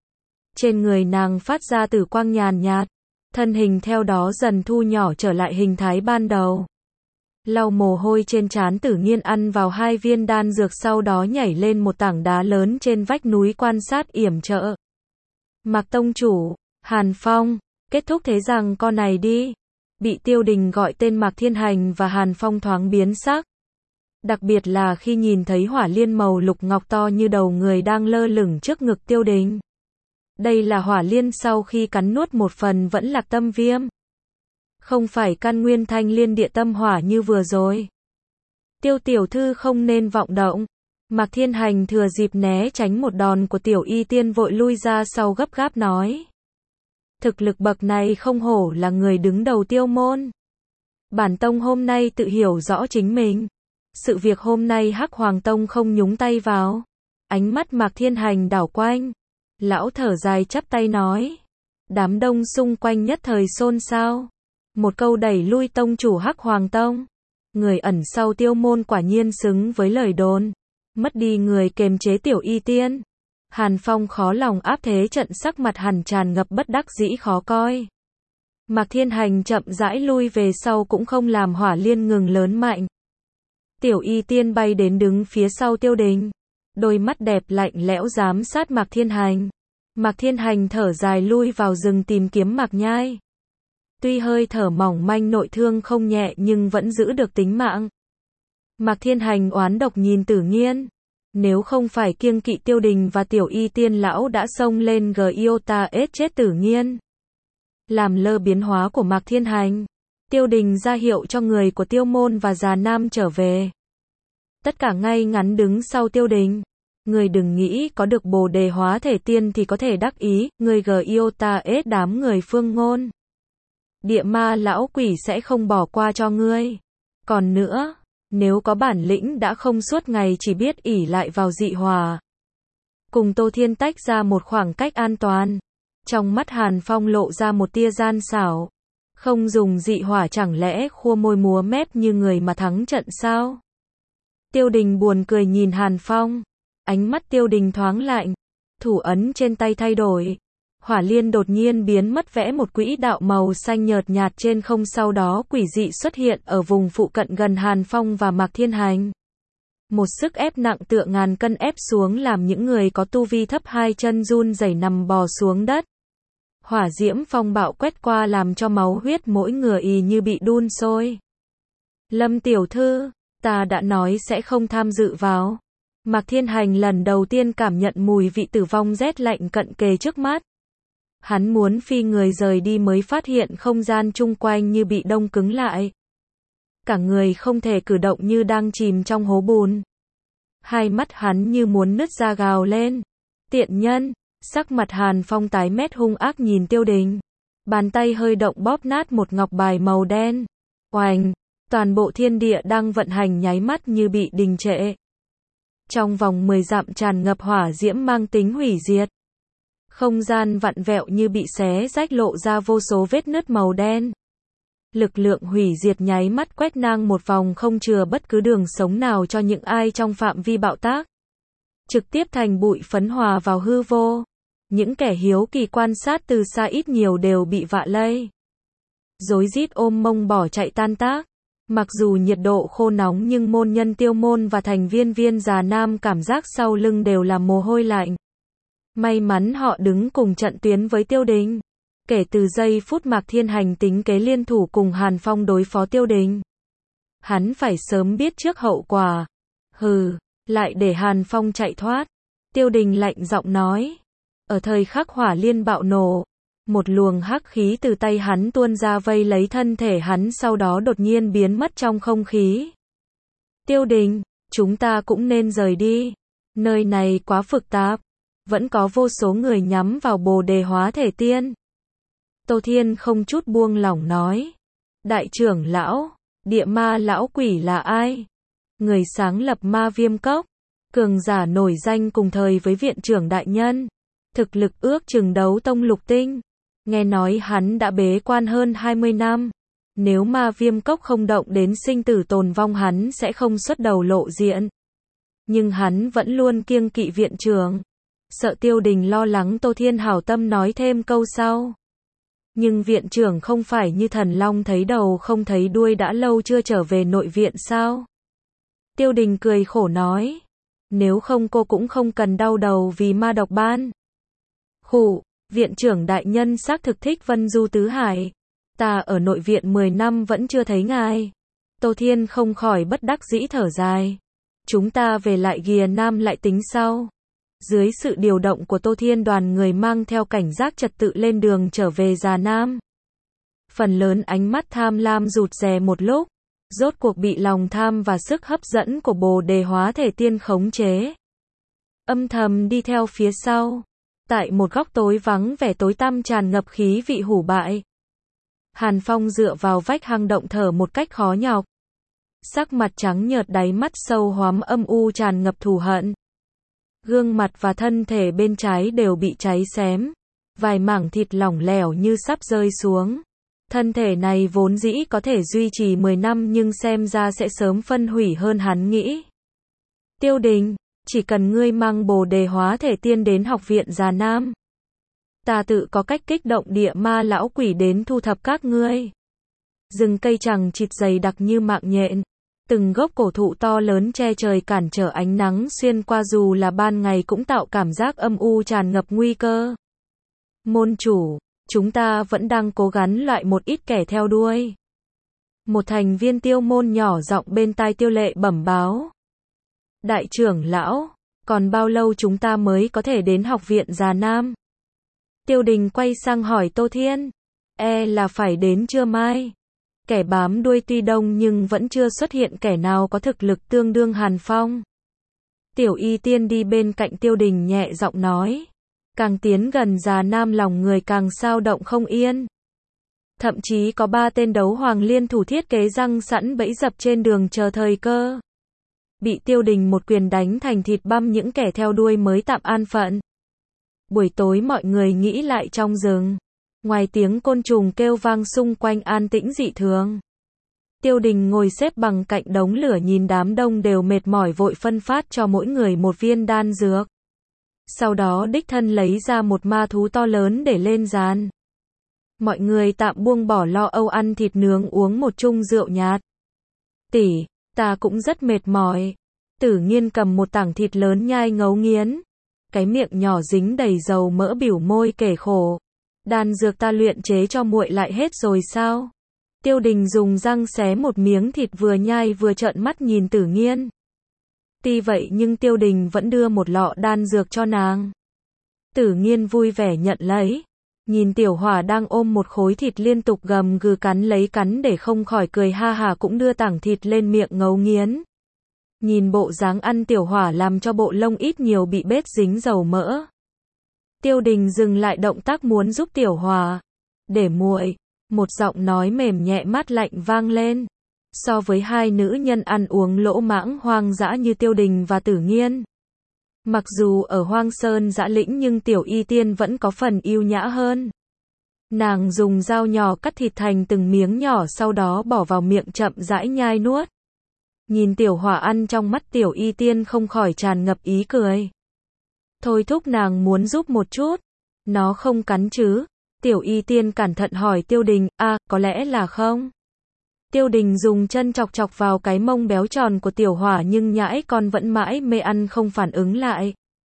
Trên người nàng phát ra tử quang nhàn nhạt. Thân hình theo đó dần thu nhỏ trở lại hình thái ban đầu. Lau mồ hôi trên trán, Tử Nghiên ăn vào hai viên đan dược, sau đó nhảy lên một tảng đá lớn trên vách núi quan sát yểm trợ. Mạc tông chủ, Hàn Phong, kết thúc thế rằng con này đi. Bị Tiêu Đình gọi tên Mạc Thiên Hành và Hàn Phong thoáng biến sắc. Đặc biệt là khi nhìn thấy hỏa liên màu lục ngọc to như đầu người đang lơ lửng trước ngực Tiêu Đình. Đây là hỏa liên sau khi cắn nuốt một phần vẫn lạc tâm viêm. Không phải căn nguyên thanh liên địa tâm hỏa như vừa rồi. Tiêu tiểu thư không nên vọng động. Mạc Thiên Hành thừa dịp né tránh một đòn của tiểu y tiên vội lui ra sau gấp gáp nói. Thực lực bậc này không hổ là người đứng đầu Tiêu môn. Bản tông hôm nay tự hiểu rõ chính mình. Sự việc hôm nay Hắc Hoàng Tông không nhúng tay vào. Ánh mắt Mạc Thiên Hành đảo quanh. Lão thở dài chắp tay nói. Đám đông xung quanh nhất thời xôn xao. Một câu đẩy lui tông chủ Hắc Hoàng Tông. Người ẩn sau Tiêu môn quả nhiên xứng với lời đồn. Mất đi người kềm chế tiểu y tiên. Hàn Phong khó lòng áp thế trận, sắc mặt hằn tràn ngập bất đắc dĩ khó coi. Mạc Thiên Hành chậm rãi lui về sau cũng không làm hỏa liên ngừng lớn mạnh. Tiểu y tiên bay đến đứng phía sau Tiêu Đình. Đôi mắt đẹp lạnh lẽo giám sát Mạc Thiên Hành. Mạc Thiên Hành thở dài lui vào rừng tìm kiếm Mạc Nhai. Tuy hơi thở mỏng manh nội thương không nhẹ nhưng vẫn giữ được tính mạng. Mạc Thiên Hành oán độc nhìn Tử Nghiên. Nếu không phải kiêng kỵ Tiêu Đình và tiểu y tiên lão đã xông lên Giota ết chết Tử Nghiên. Làm lơ biến hóa của Mạc Thiên Hành. Tiêu Đình ra hiệu cho người của Tiêu môn và Già Nam trở về. Tất cả ngay ngắn đứng sau Tiêu Đình. Người đừng nghĩ có được bồ đề hóa thể tiên thì có thể đắc ý, người Giota ết đám người Phương Ngôn. Địa ma lão quỷ sẽ không bỏ qua cho ngươi. Còn nữa, nếu có bản lĩnh đã không suốt ngày chỉ biết ỷ lại vào dị hỏa. Cùng Tô Thiên tách ra một khoảng cách an toàn. Trong mắt Hàn Phong lộ ra một tia gian xảo. Không dùng dị hỏa chẳng lẽ khua môi múa mép như người mà thắng trận sao? Tiêu Đình buồn cười nhìn Hàn Phong. Ánh mắt Tiêu Đình thoáng lạnh. Thủ ấn trên tay thay đổi. Hỏa liên đột nhiên biến mất, vẽ một quỹ đạo màu xanh nhợt nhạt trên không, sau đó quỷ dị xuất hiện ở vùng phụ cận gần Hàn Phong và Mạc Thiên Hành. Một sức ép nặng tựa ngàn cân ép xuống làm những người có tu vi thấp hai chân run rẩy nằm bò xuống đất. Hỏa diễm phong bạo quét qua làm cho máu huyết mỗi người y như bị đun sôi. Lâm tiểu thư, ta đã nói sẽ không tham dự vào. Mạc Thiên Hành lần đầu tiên cảm nhận mùi vị tử vong rét lạnh cận kề trước mắt. Hắn muốn phi người rời đi mới phát hiện không gian chung quanh như bị đông cứng lại. Cả người không thể cử động như đang chìm trong hố bùn. Hai mắt hắn như muốn nứt ra gào lên. Tiện nhân, sắc mặt Hàn Phong tái mét hung ác nhìn Tiêu Đình. Bàn tay hơi động bóp nát một ngọc bài màu đen. Oành, toàn bộ thiên địa đang vận hành nháy mắt như bị đình trệ. Trong vòng mười dặm tràn ngập hỏa diễm mang tính hủy diệt. Không gian vặn vẹo như bị xé rách, lộ ra vô số vết nứt màu đen. Lực lượng hủy diệt nháy mắt quét ngang một vòng, không chừa bất cứ đường sống nào cho những ai trong phạm vi bạo tác. Trực tiếp thành bụi phấn hòa vào hư vô. Những kẻ hiếu kỳ quan sát từ xa ít nhiều đều bị vạ lây. Rối rít ôm mông bỏ chạy tan tác. Mặc dù nhiệt độ khô nóng nhưng môn nhân Tiêu môn và thành viên viên Già Nam cảm giác sau lưng đều là mồ hôi lạnh. May mắn họ đứng cùng trận tuyến với Tiêu Đình. Kể từ giây phút Mạc Thiên Hành tính kế liên thủ cùng Hàn Phong đối phó Tiêu Đình, hắn phải sớm biết trước hậu quả. Hừ, lại để Hàn Phong chạy thoát. Tiêu Đình lạnh giọng nói. Ở thời khắc hỏa liên bạo nổ, một luồng hắc khí từ tay hắn tuôn ra vây lấy thân thể hắn, sau đó đột nhiên biến mất trong không khí. Tiêu Đình, chúng ta cũng nên rời đi. Nơi này quá phức tạp. Vẫn có vô số người nhắm vào bồ đề hóa thể tiên. Tô Thiên không chút buông lỏng nói. Đại trưởng lão, địa ma lão quỷ là ai? Người sáng lập Ma Viêm Cốc. Cường giả nổi danh cùng thời với viện trưởng đại nhân. Thực lực ước chừng đấu tông lục tinh. Nghe nói hắn đã bế quan hơn hai mươi năm. Nếu Ma Viêm Cốc không động đến sinh tử tồn vong hắn sẽ không xuất đầu lộ diện. Nhưng hắn vẫn luôn kiêng kỵ viện trưởng. Sợ Tiêu Đình lo lắng, Tô Thiên hảo tâm nói thêm câu sau. Nhưng viện trưởng không phải như thần long thấy đầu không thấy đuôi, đã lâu chưa trở về nội viện sao? Tiêu Đình cười khổ nói. Nếu không cô cũng không cần đau đầu vì ma độc ban. Khụ, viện trưởng đại nhân xác thực thích Vân Du Tứ Hải. Ta ở nội viện mười năm vẫn chưa thấy ngài. Tô Thiên không khỏi bất đắc dĩ thở dài. Chúng ta về lại Gìa Nam lại tính sau. Dưới sự điều động của Tô Thiên, đoàn người mang theo cảnh giác trật tự lên đường trở về Già Nam. Phần lớn ánh mắt tham lam rụt rè một lúc, rốt cuộc bị lòng tham và sức hấp dẫn của Bồ Đề Hóa Thể Tiên khống chế. Âm thầm đi theo phía sau. Tại một góc tối vắng vẻ tối tăm tràn ngập khí vị hủ bại. Hàn Phong dựa vào vách hang động thở một cách khó nhọc. Sắc mặt trắng nhợt, đáy mắt sâu hoắm âm u tràn ngập thù hận. Gương mặt và thân thể bên trái đều bị cháy xém. Vài mảng thịt lỏng lẻo như sắp rơi xuống. Thân thể này vốn dĩ có thể duy trì mười năm nhưng xem ra sẽ sớm phân hủy hơn hắn nghĩ. Tiêu Đình, chỉ cần ngươi mang Bồ Đề Hóa Thể Tiên đến học viện Già Nam, ta tự có cách kích động địa ma lão quỷ đến thu thập các ngươi. Rừng cây chằng chịt dày đặc như mạng nhện. Từng gốc cổ thụ to lớn che trời cản trở ánh nắng xuyên qua, dù là ban ngày cũng tạo cảm giác âm u tràn ngập nguy cơ. Môn chủ, chúng ta vẫn đang cố gắng loại một ít kẻ theo đuôi. Một thành viên Tiêu môn nhỏ giọng bên tai Tiêu Lệ bẩm báo. Đại trưởng lão, còn bao lâu chúng ta mới có thể đến học viện Già Nam? Tiêu Đình quay sang hỏi Tô Thiên. E là phải đến trưa mai. Kẻ bám đuôi tuy đông nhưng vẫn chưa xuất hiện kẻ nào có thực lực tương đương Hàn Phong. Tiểu Y Tiên đi bên cạnh Tiêu Đình nhẹ giọng nói. Càng tiến gần Già Nam lòng người càng xao động không yên. Thậm chí có ba tên đấu hoàng liên thủ thiết kế răng sẵn bẫy dập trên đường chờ thời cơ. Bị Tiêu Đình một quyền đánh thành thịt băm những kẻ theo đuôi mới tạm an phận. Buổi tối mọi người nghĩ lại trong rừng. Ngoài tiếng côn trùng kêu vang xung quanh an tĩnh dị thường. Tiêu Đình ngồi xếp bằng cạnh đống lửa nhìn đám đông đều mệt mỏi vội phân phát cho mỗi người một viên đan dược. Sau đó đích thân lấy ra một ma thú to lớn để lên giàn. Mọi người tạm buông bỏ lo âu ăn thịt nướng uống một chung rượu nhạt. Tỷ, ta cũng rất mệt mỏi. Tử Nghiên cầm một tảng thịt lớn nhai ngấu nghiến. Cái miệng nhỏ dính đầy dầu mỡ bỉu môi kể khổ. Đan dược ta luyện chế cho muội lại hết rồi sao? Tiêu Đình dùng răng xé một miếng thịt vừa nhai vừa trợn mắt nhìn Tử Nghiên. Tuy vậy nhưng Tiêu Đình vẫn đưa một lọ đan dược cho nàng. Tử Nghiên vui vẻ nhận lấy. Nhìn Tiểu Hỏa đang ôm một khối thịt liên tục gầm gừ cắn lấy cắn để không khỏi cười ha hả cũng đưa tảng thịt lên miệng ngấu nghiến. Nhìn bộ dáng ăn Tiểu Hỏa làm cho bộ lông ít nhiều bị bết dính dầu mỡ. Tiêu Đình dừng lại động tác muốn giúp Tiểu Hỏa. Để muội, một giọng nói mềm nhẹ mát lạnh vang lên. So với hai nữ nhân ăn uống lỗ mãng hoang dã như Tiêu Đình và Tử Nghiên. Mặc dù ở Hoang Sơn dã lĩnh nhưng Tiểu Y Tiên vẫn có phần yêu nhã hơn. Nàng dùng dao nhỏ cắt thịt thành từng miếng nhỏ sau đó bỏ vào miệng chậm rãi nhai nuốt. Nhìn Tiểu Hỏa ăn trong mắt Tiểu Y Tiên không khỏi tràn ngập ý cười. Thôi thúc nàng muốn giúp một chút. Nó không cắn chứ? Tiểu Y Tiên cẩn thận hỏi Tiêu Đình, à, có lẽ là không. Tiêu Đình dùng chân chọc chọc vào cái mông béo tròn của Tiểu Hỏa nhưng nhãi con vẫn mãi mê ăn không phản ứng lại.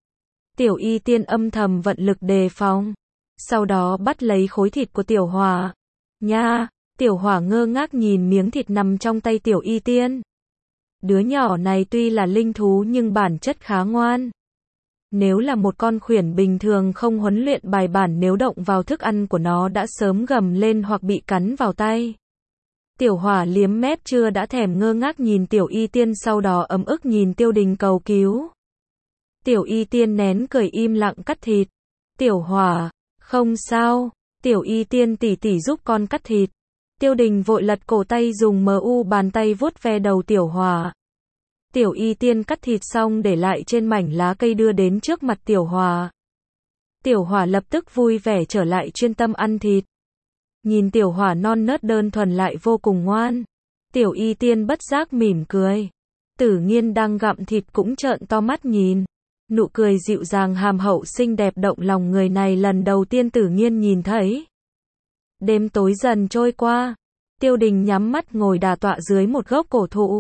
Tiểu Y Tiên âm thầm vận lực đề phòng. Sau đó bắt lấy khối thịt của Tiểu Hỏa. Nha, Tiểu Hỏa ngơ ngác nhìn miếng thịt nằm trong tay Tiểu Y Tiên. Đứa nhỏ này tuy là linh thú nhưng bản chất khá ngoan. Nếu là một con khuyển bình thường không huấn luyện bài bản nếu động vào thức ăn của nó đã sớm gầm lên hoặc bị cắn vào tay. Tiểu Hỏa liếm mép chưa đã thèm ngơ ngác nhìn Tiểu Y Tiên sau đó ấm ức nhìn Tiêu Đình cầu cứu. Tiểu Y Tiên nén cười im lặng cắt thịt. Tiểu Hỏa, không sao, Tiểu Y Tiên tỉ tỉ giúp con cắt thịt. Tiêu Đình vội lật cổ tay dùng mờ u bàn tay vuốt ve đầu Tiểu Hỏa. Tiểu Y Tiên cắt thịt xong để lại trên mảnh lá cây đưa đến trước mặt Tiểu Hỏa. Tiểu Hỏa lập tức vui vẻ trở lại chuyên tâm ăn thịt. Nhìn Tiểu Hỏa non nớt đơn thuần lại vô cùng ngoan. Tiểu Y Tiên bất giác mỉm cười. Tử Nghiên đang gặm thịt cũng trợn to mắt nhìn. Nụ cười dịu dàng hàm hậu xinh đẹp động lòng người này lần đầu tiên Tử Nghiên nhìn thấy. Đêm tối dần trôi qua. Tiêu Đình nhắm mắt ngồi đả tọa dưới một gốc cổ thụ.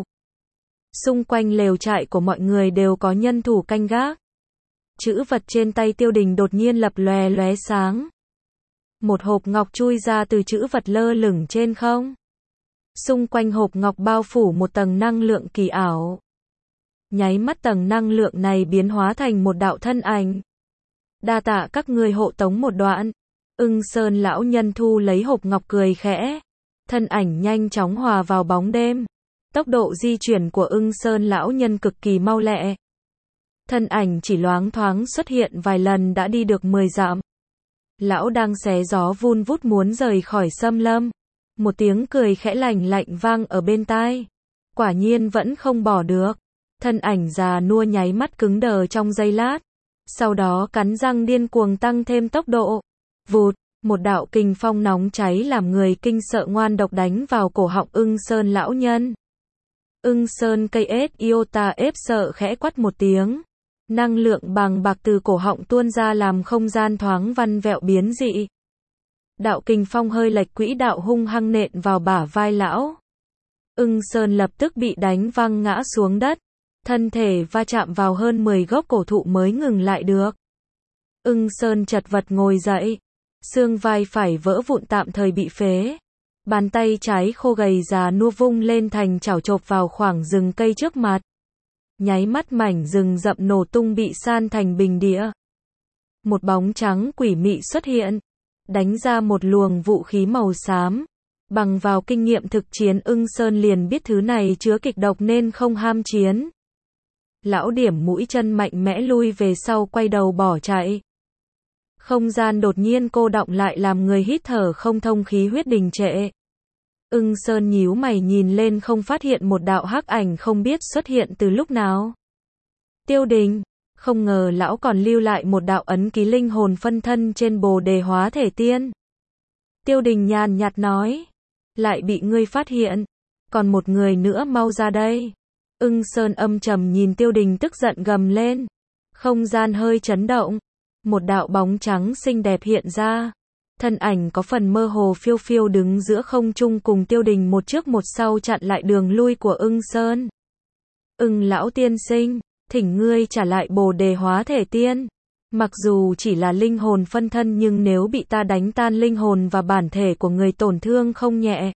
Xung quanh lều trại của mọi người đều có nhân thủ canh gác. Chữ vật trên tay Tiêu Đình đột nhiên lập lòe lóe sáng. Một hộp ngọc chui ra từ chữ vật lơ lửng trên không. Xung quanh hộp ngọc bao phủ một tầng năng lượng kỳ ảo. Nháy mắt tầng năng lượng này biến hóa thành một đạo thân ảnh. Đa tạ các ngươi hộ tống một đoạn. Ưng Sơn lão nhân thu lấy hộp ngọc cười khẽ. Thân ảnh nhanh chóng hòa vào bóng đêm. Tốc độ di chuyển của Ưng Sơn lão nhân cực kỳ mau lẹ. Thân ảnh chỉ loáng thoáng xuất hiện vài lần đã đi được mười dặm. Lão đang xé gió vun vút muốn rời khỏi xâm lâm. Một tiếng cười khẽ lành lạnh vang ở bên tai. Quả nhiên vẫn không bỏ được. Thân ảnh già nua nháy mắt cứng đờ trong giây lát. Sau đó cắn răng điên cuồng tăng thêm tốc độ. Vụt, một đạo kình phong nóng cháy làm người kinh sợ ngoan độc đánh vào cổ họng Ưng Sơn lão nhân. Ưng Sơn cây ết iota ép sợ khẽ quát một tiếng. Năng lượng bàng bạc từ cổ họng tuôn ra làm không gian thoáng văn vẹo biến dị. Đạo kình phong hơi lệch quỹ đạo hung hăng nện vào bả vai lão. Ưng Sơn lập tức bị đánh văng ngã xuống đất. Thân thể va chạm vào hơn mười gốc cổ thụ mới ngừng lại được. Ưng Sơn chật vật ngồi dậy. Xương vai phải vỡ vụn tạm thời bị phế. Bàn tay trái khô gầy già nua vung lên thành chảo chộp vào khoảng rừng cây trước mặt. Nháy mắt mảnh rừng rậm nổ tung bị san thành bình địa. Một bóng trắng quỷ mị xuất hiện. Đánh ra một luồng vũ khí màu xám. Bằng vào kinh nghiệm thực chiến Ưng Sơn liền biết thứ này chứa kịch độc nên không ham chiến. Lão điểm mũi chân mạnh mẽ lui về sau quay đầu bỏ chạy. Không gian đột nhiên cô đọng lại làm người hít thở không thông khí huyết đình trệ. Ưng Sơn nhíu mày nhìn lên không phát hiện một đạo hắc ảnh không biết xuất hiện từ lúc nào. Tiêu Đình, không ngờ lão còn lưu lại một đạo ấn ký linh hồn phân thân trên Bồ Đề Hóa Thể Tiên. Tiêu Đình nhàn nhạt nói, lại bị ngươi phát hiện, còn một người nữa mau ra đây. Ưng Sơn âm trầm nhìn Tiêu Đình tức giận gầm lên. Không gian hơi chấn động, một đạo bóng trắng xinh đẹp hiện ra. Thân ảnh có phần mơ hồ phiêu phiêu đứng giữa không trung cùng Tiêu Đình một trước một sau chặn lại đường lui của Ưng Sơn. Ưng lão tiên sinh, thỉnh ngươi trả lại Bồ Đề Hóa Thể Tiên. Mặc dù chỉ là linh hồn phân thân nhưng nếu bị ta đánh tan linh hồn và bản thể của người tổn thương không nhẹ.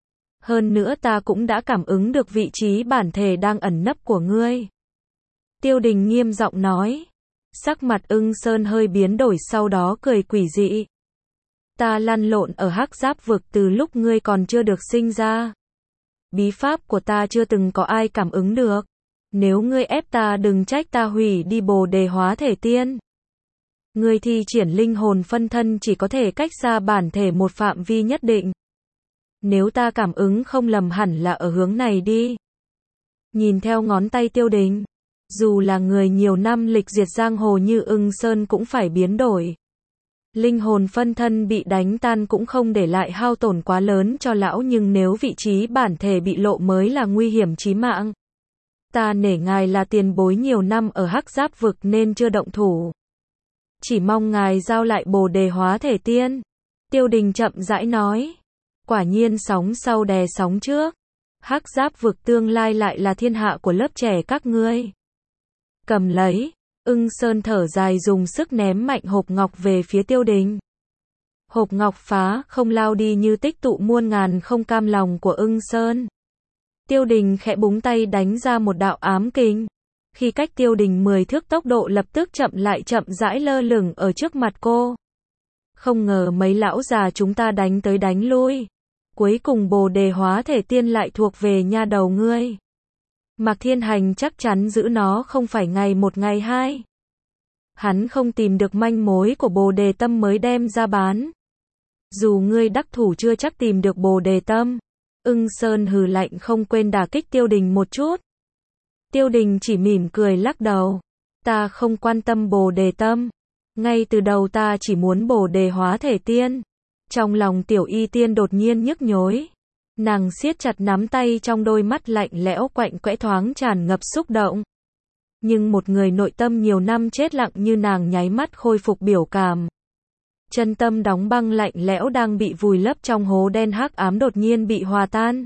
Hơn nữa ta cũng đã cảm ứng được vị trí bản thể đang ẩn nấp của ngươi. Tiêu Đình nghiêm giọng nói. Sắc mặt Ưng Sơn hơi biến đổi sau đó cười quỷ dị. Ta lăn lộn ở hắc giáp vực từ lúc ngươi còn chưa được sinh ra. Bí pháp của ta chưa từng có ai cảm ứng được. Nếu ngươi ép ta đừng trách ta hủy đi Bồ Đề Hóa Thể Tiên. Ngươi thi triển linh hồn phân thân chỉ có thể cách xa bản thể một phạm vi nhất định. Nếu ta cảm ứng không lầm hẳn là ở hướng này đi. Nhìn theo ngón tay Tiêu Đình. Dù là người nhiều năm lịch diệt giang hồ như Ưng Sơn cũng phải biến đổi. Linh hồn phân thân bị đánh tan cũng không để lại hao tổn quá lớn cho lão nhưng nếu vị trí bản thể bị lộ mới là nguy hiểm chí mạng. Ta nể ngài là tiền bối nhiều năm ở hắc giáp vực nên chưa động thủ. Chỉ mong ngài giao lại Bồ Đề Hóa Thể Tiên. Tiêu Đình chậm rãi nói. Quả nhiên sóng sau đè sóng trước. Hắc giáp vực tương lai lại là thiên hạ của lớp trẻ các ngươi. Cầm lấy. Ưng Sơn thở dài dùng sức ném mạnh hộp ngọc về phía Tiêu Đình. Hộp ngọc phá không lao đi như tích tụ muôn ngàn không cam lòng của Ưng Sơn. Tiêu Đình khẽ búng tay đánh ra một đạo ám kình. Khi cách Tiêu Đình mười thước tốc độ lập tức chậm lại chậm rãi lơ lửng ở trước mặt cô. Không ngờ mấy lão già chúng ta đánh tới đánh lui. Cuối cùng Bồ Đề Hóa Thể Tiên lại thuộc về nha đầu ngươi. Mạc Thiên Hành chắc chắn giữ nó không phải ngày một ngày hai. Hắn không tìm được manh mối của Bồ Đề Tâm mới đem ra bán. Dù ngươi đắc thủ chưa chắc tìm được Bồ Đề Tâm. Ưng Sơn hừ lạnh không quên đả kích Tiêu Đình một chút. Tiêu Đình chỉ mỉm cười lắc đầu. Ta không quan tâm Bồ Đề Tâm. Ngay từ đầu ta chỉ muốn Bồ Đề Hóa Thể Tiên. Trong lòng Tiểu Y Tiên đột nhiên nhức nhối. Nàng siết chặt nắm tay trong đôi mắt lạnh lẽo quạnh quẽ thoáng tràn ngập xúc động. Nhưng một người nội tâm nhiều năm chết lặng như nàng nháy mắt khôi phục biểu cảm. Chân tâm đóng băng lạnh lẽo đang bị vùi lấp trong hố đen hắc ám đột nhiên bị hòa tan.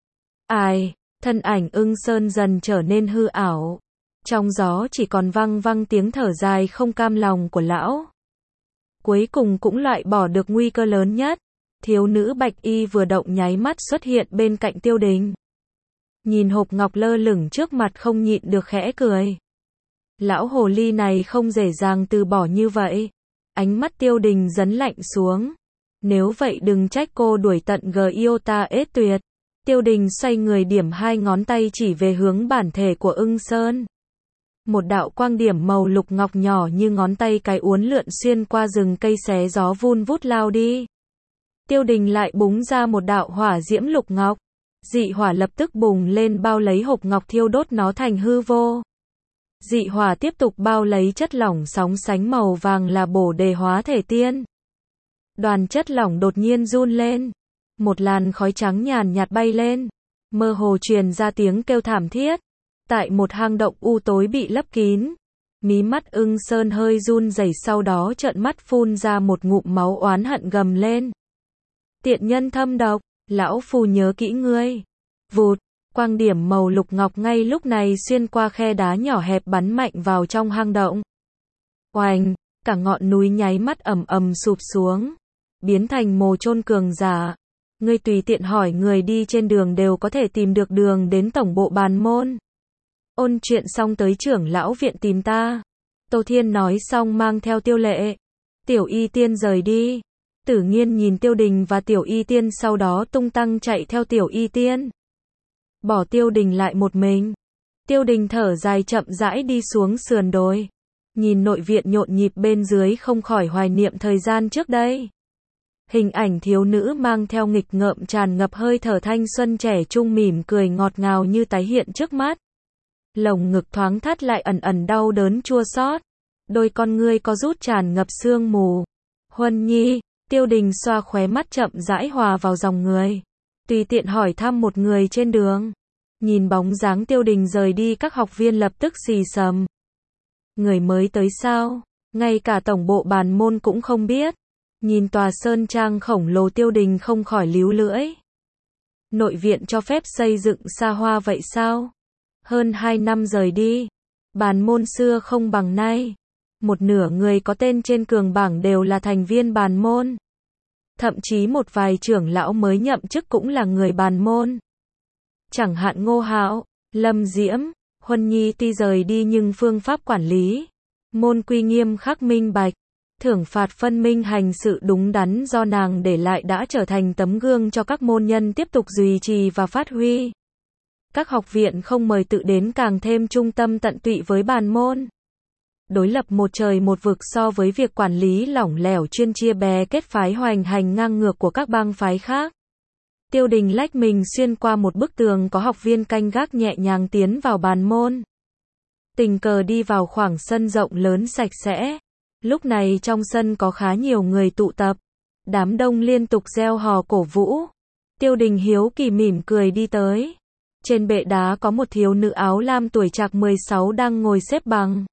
Ai, thân ảnh Ưng Sơn dần trở nên hư ảo. Trong gió chỉ còn vang vang tiếng thở dài không cam lòng của lão. Cuối cùng cũng loại bỏ được nguy cơ lớn nhất. Thiếu nữ bạch y vừa động nháy mắt xuất hiện bên cạnh Tiêu Đình. Nhìn hộp ngọc lơ lửng trước mặt không nhịn được khẽ cười. Lão hồ ly này không dễ dàng từ bỏ như vậy. Ánh mắt Tiêu Đình dấn lạnh xuống. Nếu vậy đừng trách cô đuổi tận Giota ết tuyệt. Tiêu Đình xoay người điểm hai ngón tay chỉ về hướng bản thể của ưng sơn. Một đạo quang điểm màu lục ngọc nhỏ như ngón tay cái uốn lượn xuyên qua rừng cây xé gió vun vút lao đi. Tiêu Đình lại búng ra một đạo hỏa diễm lục ngọc. Dị hỏa lập tức bùng lên bao lấy hộp ngọc thiêu đốt nó thành hư vô. Dị hỏa tiếp tục bao lấy chất lỏng sóng sánh màu vàng là bổ đề hóa thể tiên. Đoàn chất lỏng đột nhiên run lên. Một làn khói trắng nhàn nhạt bay lên. Mơ hồ truyền ra tiếng kêu thảm thiết. Tại một hang động u tối bị lấp kín. Mí mắt ưng sơn hơi run rẩy sau đó trợn mắt phun ra một ngụm máu oán hận gầm lên. Tiện nhân thâm độc, lão phù nhớ kỹ ngươi. Vụt, quang điểm màu lục ngọc ngay lúc này xuyên qua khe đá nhỏ hẹp bắn mạnh vào trong hang động. Oành, cả ngọn núi nháy mắt ầm ầm sụp xuống. Biến thành mồ chôn cường giả. Ngươi tùy tiện hỏi người đi trên đường đều có thể tìm được đường đến tổng bộ bàn môn. Ôn chuyện xong tới trưởng lão viện tìm ta. Tô Thiên nói xong mang theo Tiêu Lệ. Tiểu Y Tiên rời đi. Tử Nghiên nhìn Tiêu Đình và Tiểu Y Tiên sau đó tung tăng chạy theo Tiểu Y Tiên. Bỏ Tiêu Đình lại một mình. Tiêu Đình thở dài chậm rãi đi xuống sườn đồi. Nhìn nội viện nhộn nhịp bên dưới không khỏi hoài niệm thời gian trước đây. Hình ảnh thiếu nữ mang theo nghịch ngợm tràn ngập hơi thở thanh xuân trẻ trung mỉm cười ngọt ngào như tái hiện trước mắt. Lồng ngực thoáng thắt lại ẩn ẩn đau đớn chua xót. Đôi con ngươi có rút tràn ngập sương mù. Huân Nhi, Tiêu Đình xoa khóe mắt chậm rãi hòa vào dòng người. Tùy tiện hỏi thăm một người trên đường. Nhìn bóng dáng Tiêu Đình rời đi các học viên lập tức xì xầm. Người mới tới sao? Ngay cả tổng bộ bàn môn cũng không biết. Nhìn tòa sơn trang khổng lồ Tiêu Đình không khỏi líu lưỡi. Nội viện cho phép xây dựng xa hoa vậy sao? Hơn hai năm rời đi. Bàn môn xưa không bằng nay. Một nửa người có tên trên cường bảng đều là thành viên bàn môn. Thậm chí một vài trưởng lão mới nhậm chức cũng là người bàn môn. Chẳng hạn Ngô Hạo, Lâm Diễm, Huân Nhi tuy rời đi nhưng phương pháp quản lý, môn quy nghiêm khắc minh bạch, thưởng phạt phân minh hành sự đúng đắn do nàng để lại đã trở thành tấm gương cho các môn nhân tiếp tục duy trì và phát huy. Các học viện không mời tự đến càng thêm trung tâm tận tụy với bàn môn. Đối lập một trời một vực so với việc quản lý lỏng lẻo chuyên chia bè kết phái hoành hành ngang ngược của các bang phái khác. Tiêu Đình lách mình xuyên qua một bức tường có học viên canh gác nhẹ nhàng tiến vào bàn môn. Tình cờ đi vào khoảng sân rộng lớn sạch sẽ. Lúc này trong sân có khá nhiều người tụ tập. Đám đông liên tục reo hò cổ vũ. Tiêu Đình hiếu kỳ mỉm cười đi tới. Trên bệ đá có một thiếu nữ áo lam tuổi trạc mười sáu đang ngồi xếp bằng.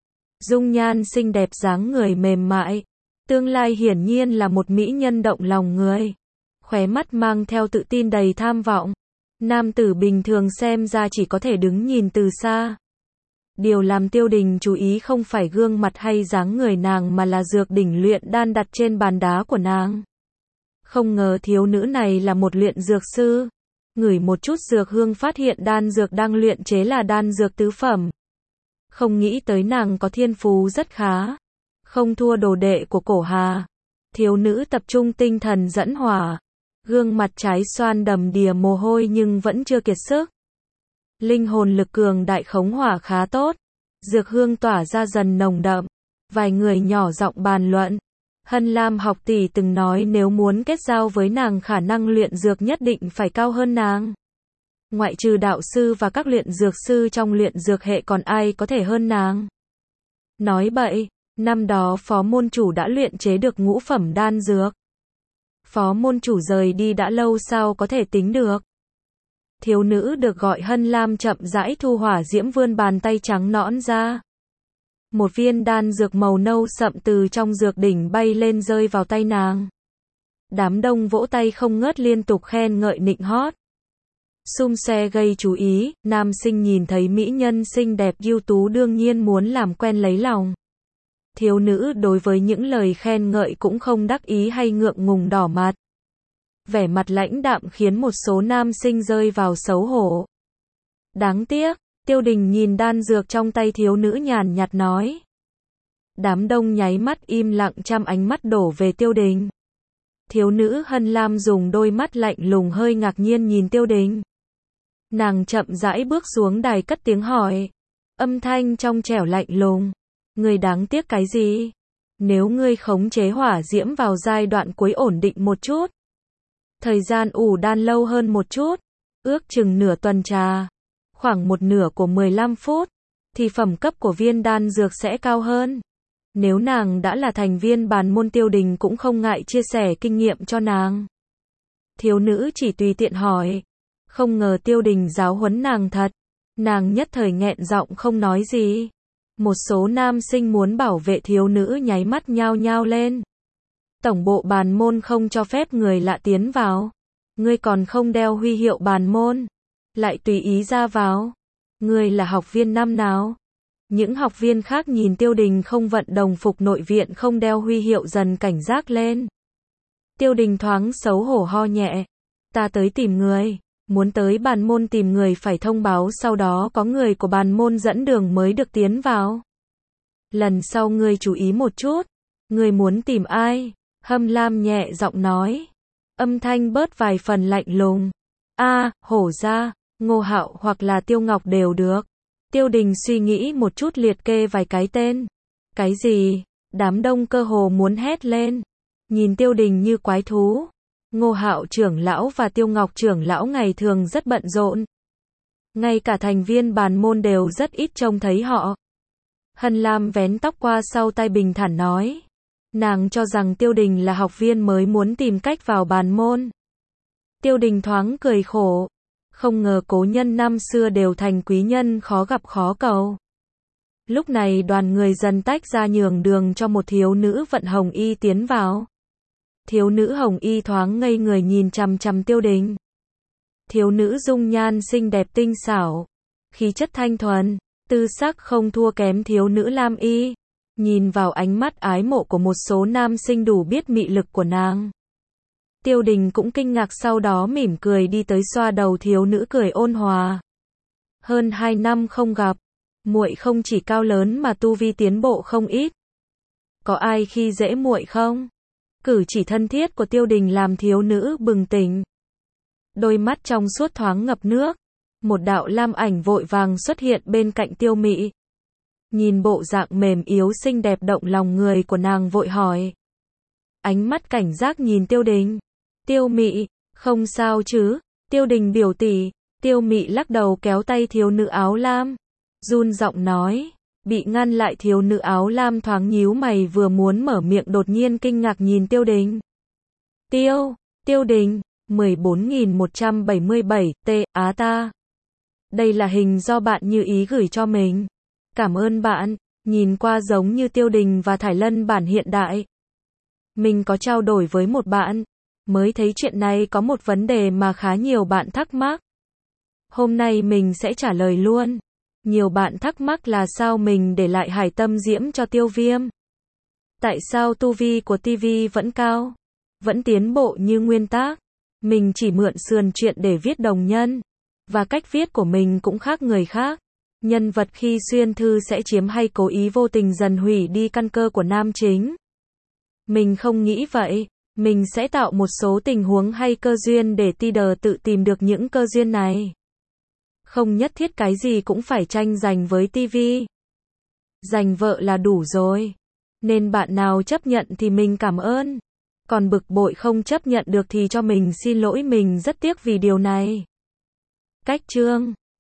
Dung nhan xinh đẹp dáng người mềm mại. Tương lai hiển nhiên là một mỹ nhân động lòng người. Khóe mắt mang theo tự tin đầy tham vọng. Nam tử bình thường xem ra chỉ có thể đứng nhìn từ xa. Điều làm Tiêu Đình chú ý không phải gương mặt hay dáng người nàng mà là dược đỉnh luyện đan đặt trên bàn đá của nàng. Không ngờ thiếu nữ này là một luyện dược sư. Ngửi một chút dược hương phát hiện đan dược đang luyện chế là đan dược tứ phẩm. Không nghĩ tới nàng có thiên phú rất khá. Không thua đồ đệ của Cổ Hà. Thiếu nữ tập trung tinh thần dẫn hỏa. Gương mặt trái xoan đầm đìa mồ hôi nhưng vẫn chưa kiệt sức. Linh hồn lực cường đại khống hỏa khá tốt. Dược hương tỏa ra dần nồng đậm. Vài người nhỏ giọng bàn luận. Hân Lam học tỷ từng nói nếu muốn kết giao với nàng khả năng luyện dược nhất định phải cao hơn nàng. Ngoại trừ đạo sư và các luyện dược sư trong luyện dược hệ còn ai có thể hơn nàng. Nói bậy, năm đó phó môn chủ đã luyện chế được ngũ phẩm đan dược. Phó môn chủ rời đi đã lâu sao có thể tính được. Thiếu nữ được gọi Hân Lam chậm rãi thu hỏa diễm vươn bàn tay trắng nõn ra. Một viên đan dược màu nâu sậm từ trong dược đỉnh bay lên rơi vào tay nàng. Đám đông vỗ tay không ngớt liên tục khen ngợi nịnh hót. Xung xoe gây chú ý, nam sinh nhìn thấy mỹ nhân xinh đẹp ưu tú đương nhiên muốn làm quen lấy lòng. Thiếu nữ đối với những lời khen ngợi cũng không đắc ý hay ngượng ngùng đỏ mặt. Vẻ mặt lãnh đạm khiến một số nam sinh rơi vào xấu hổ. Đáng tiếc, Tiêu Đình nhìn đan dược trong tay thiếu nữ nhàn nhạt nói. Đám đông nháy mắt im lặng chăm ánh mắt đổ về Tiêu Đình. Thiếu nữ Hân Lam dùng đôi mắt lạnh lùng hơi ngạc nhiên nhìn Tiêu Đình. Nàng chậm rãi bước xuống đài cất tiếng hỏi. Âm thanh trong trẻo lạnh lùng. Ngươi đáng tiếc cái gì? Nếu ngươi khống chế hỏa diễm vào giai đoạn cuối ổn định một chút. Thời gian ủ đan lâu hơn một chút. Ước chừng nửa tuần trà. Khoảng một nửa của mười lăm phút. Thì phẩm cấp của viên đan dược sẽ cao hơn. Nếu nàng đã là thành viên bàn môn, Tiêu Đình cũng không ngại chia sẻ kinh nghiệm cho nàng. Thiếu nữ chỉ tùy tiện hỏi. Không ngờ Tiêu Đình giáo huấn nàng thật. Nàng nhất thời nghẹn giọng không nói gì. Một số nam sinh muốn bảo vệ thiếu nữ nháy mắt nhao nhao lên. Tổng bộ bàn môn không cho phép người lạ tiến vào. Ngươi còn không đeo huy hiệu bàn môn. Lại tùy ý ra vào. Ngươi là học viên năm nào? Những học viên khác nhìn Tiêu Đình không vận đồng phục nội viện, không đeo huy hiệu, dần cảnh giác lên. Tiêu Đình thoáng xấu hổ ho nhẹ. Ta tới tìm người. Muốn tới bàn môn tìm người phải thông báo, sau đó có người của bàn môn dẫn đường mới được tiến vào. Lần sau ngươi chú ý một chút. Ngươi muốn tìm ai? Hâm Lam nhẹ giọng nói. Âm thanh bớt vài phần lạnh lùng. A, à, Hổ Gia, Ngô Hạo hoặc là Tiêu Ngọc đều được. Tiêu Đình suy nghĩ một chút liệt kê vài cái tên. Cái gì? Đám đông cơ hồ muốn hét lên. Nhìn Tiêu Đình như quái thú. Ngô Hạo trưởng lão và Tiêu Ngọc trưởng lão ngày thường rất bận rộn. Ngay cả thành viên bàn môn đều rất ít trông thấy họ. Hân Lam vén tóc qua sau tai bình thản nói. Nàng cho rằng Tiêu Đình là học viên mới muốn tìm cách vào bàn môn. Tiêu Đình thoáng cười khổ. Không ngờ cố nhân năm xưa đều thành quý nhân khó gặp khó cầu. Lúc này đoàn người dần tách ra nhường đường cho một thiếu nữ vận hồng y tiến vào. Thiếu nữ hồng y thoáng ngây người nhìn chằm chằm Tiêu Đình. Thiếu nữ dung nhan xinh đẹp tinh xảo, khí chất thanh thuần, tư sắc không thua kém thiếu nữ lam y. Nhìn vào ánh mắt ái mộ của một số nam sinh đủ biết mị lực của nàng. Tiêu Đình cũng kinh ngạc, sau đó mỉm cười đi tới xoa đầu thiếu nữ, cười ôn hòa. Hơn hai năm không gặp, muội không chỉ cao lớn mà tu vi tiến bộ không ít. Có ai khi dễ muội không? Cử chỉ thân thiết của Tiêu Đình làm thiếu nữ bừng tỉnh. Đôi mắt trong suốt thoáng ngập nước. Một đạo lam ảnh vội vàng xuất hiện bên cạnh Tiêu Mị. Nhìn bộ dạng mềm yếu xinh đẹp động lòng người của nàng, vội hỏi. Ánh mắt cảnh giác nhìn Tiêu Đình. Tiêu Mị, không sao chứ? Tiêu Đình biểu tỷ. Tiêu Mị lắc đầu kéo tay thiếu nữ áo lam. Run giọng nói. Bị ngăn lại, thiếu nữ áo lam thoáng nhíu mày, vừa muốn mở miệng đột nhiên kinh ngạc nhìn Tiêu Đình. Tiêu, Tiêu Đình, mười bốn nghìn một trăm bảy mươi bảy, T, Á ta. Đây là hình do bạn Như Ý gửi cho mình. Cảm ơn bạn, nhìn qua giống như Tiêu Đình và Thải Lân bản hiện đại. Mình có trao đổi với một bạn, mới thấy chuyện này có một vấn đề mà khá nhiều bạn thắc mắc. Hôm nay mình sẽ trả lời luôn. Nhiều bạn thắc mắc là sao mình để lại Hải Tâm Diễm cho Tiêu Viêm. Tại sao tu vi của ti vi vẫn cao, vẫn tiến bộ như nguyên tác. Mình chỉ mượn sườn truyện để viết đồng nhân. Và cách viết của mình cũng khác người khác. Nhân vật khi xuyên thư sẽ chiếm hay cố ý vô tình dần hủy đi căn cơ của nam chính. Mình không nghĩ vậy. Mình sẽ tạo một số tình huống hay cơ duyên để reader tự tìm được những cơ duyên này. Không nhất thiết cái gì cũng phải tranh giành với ti vi. Giành vợ là đủ rồi. Nên bạn nào chấp nhận thì mình cảm ơn. Còn bực bội không chấp nhận được thì cho mình xin lỗi, mình rất tiếc vì điều này. Cách chương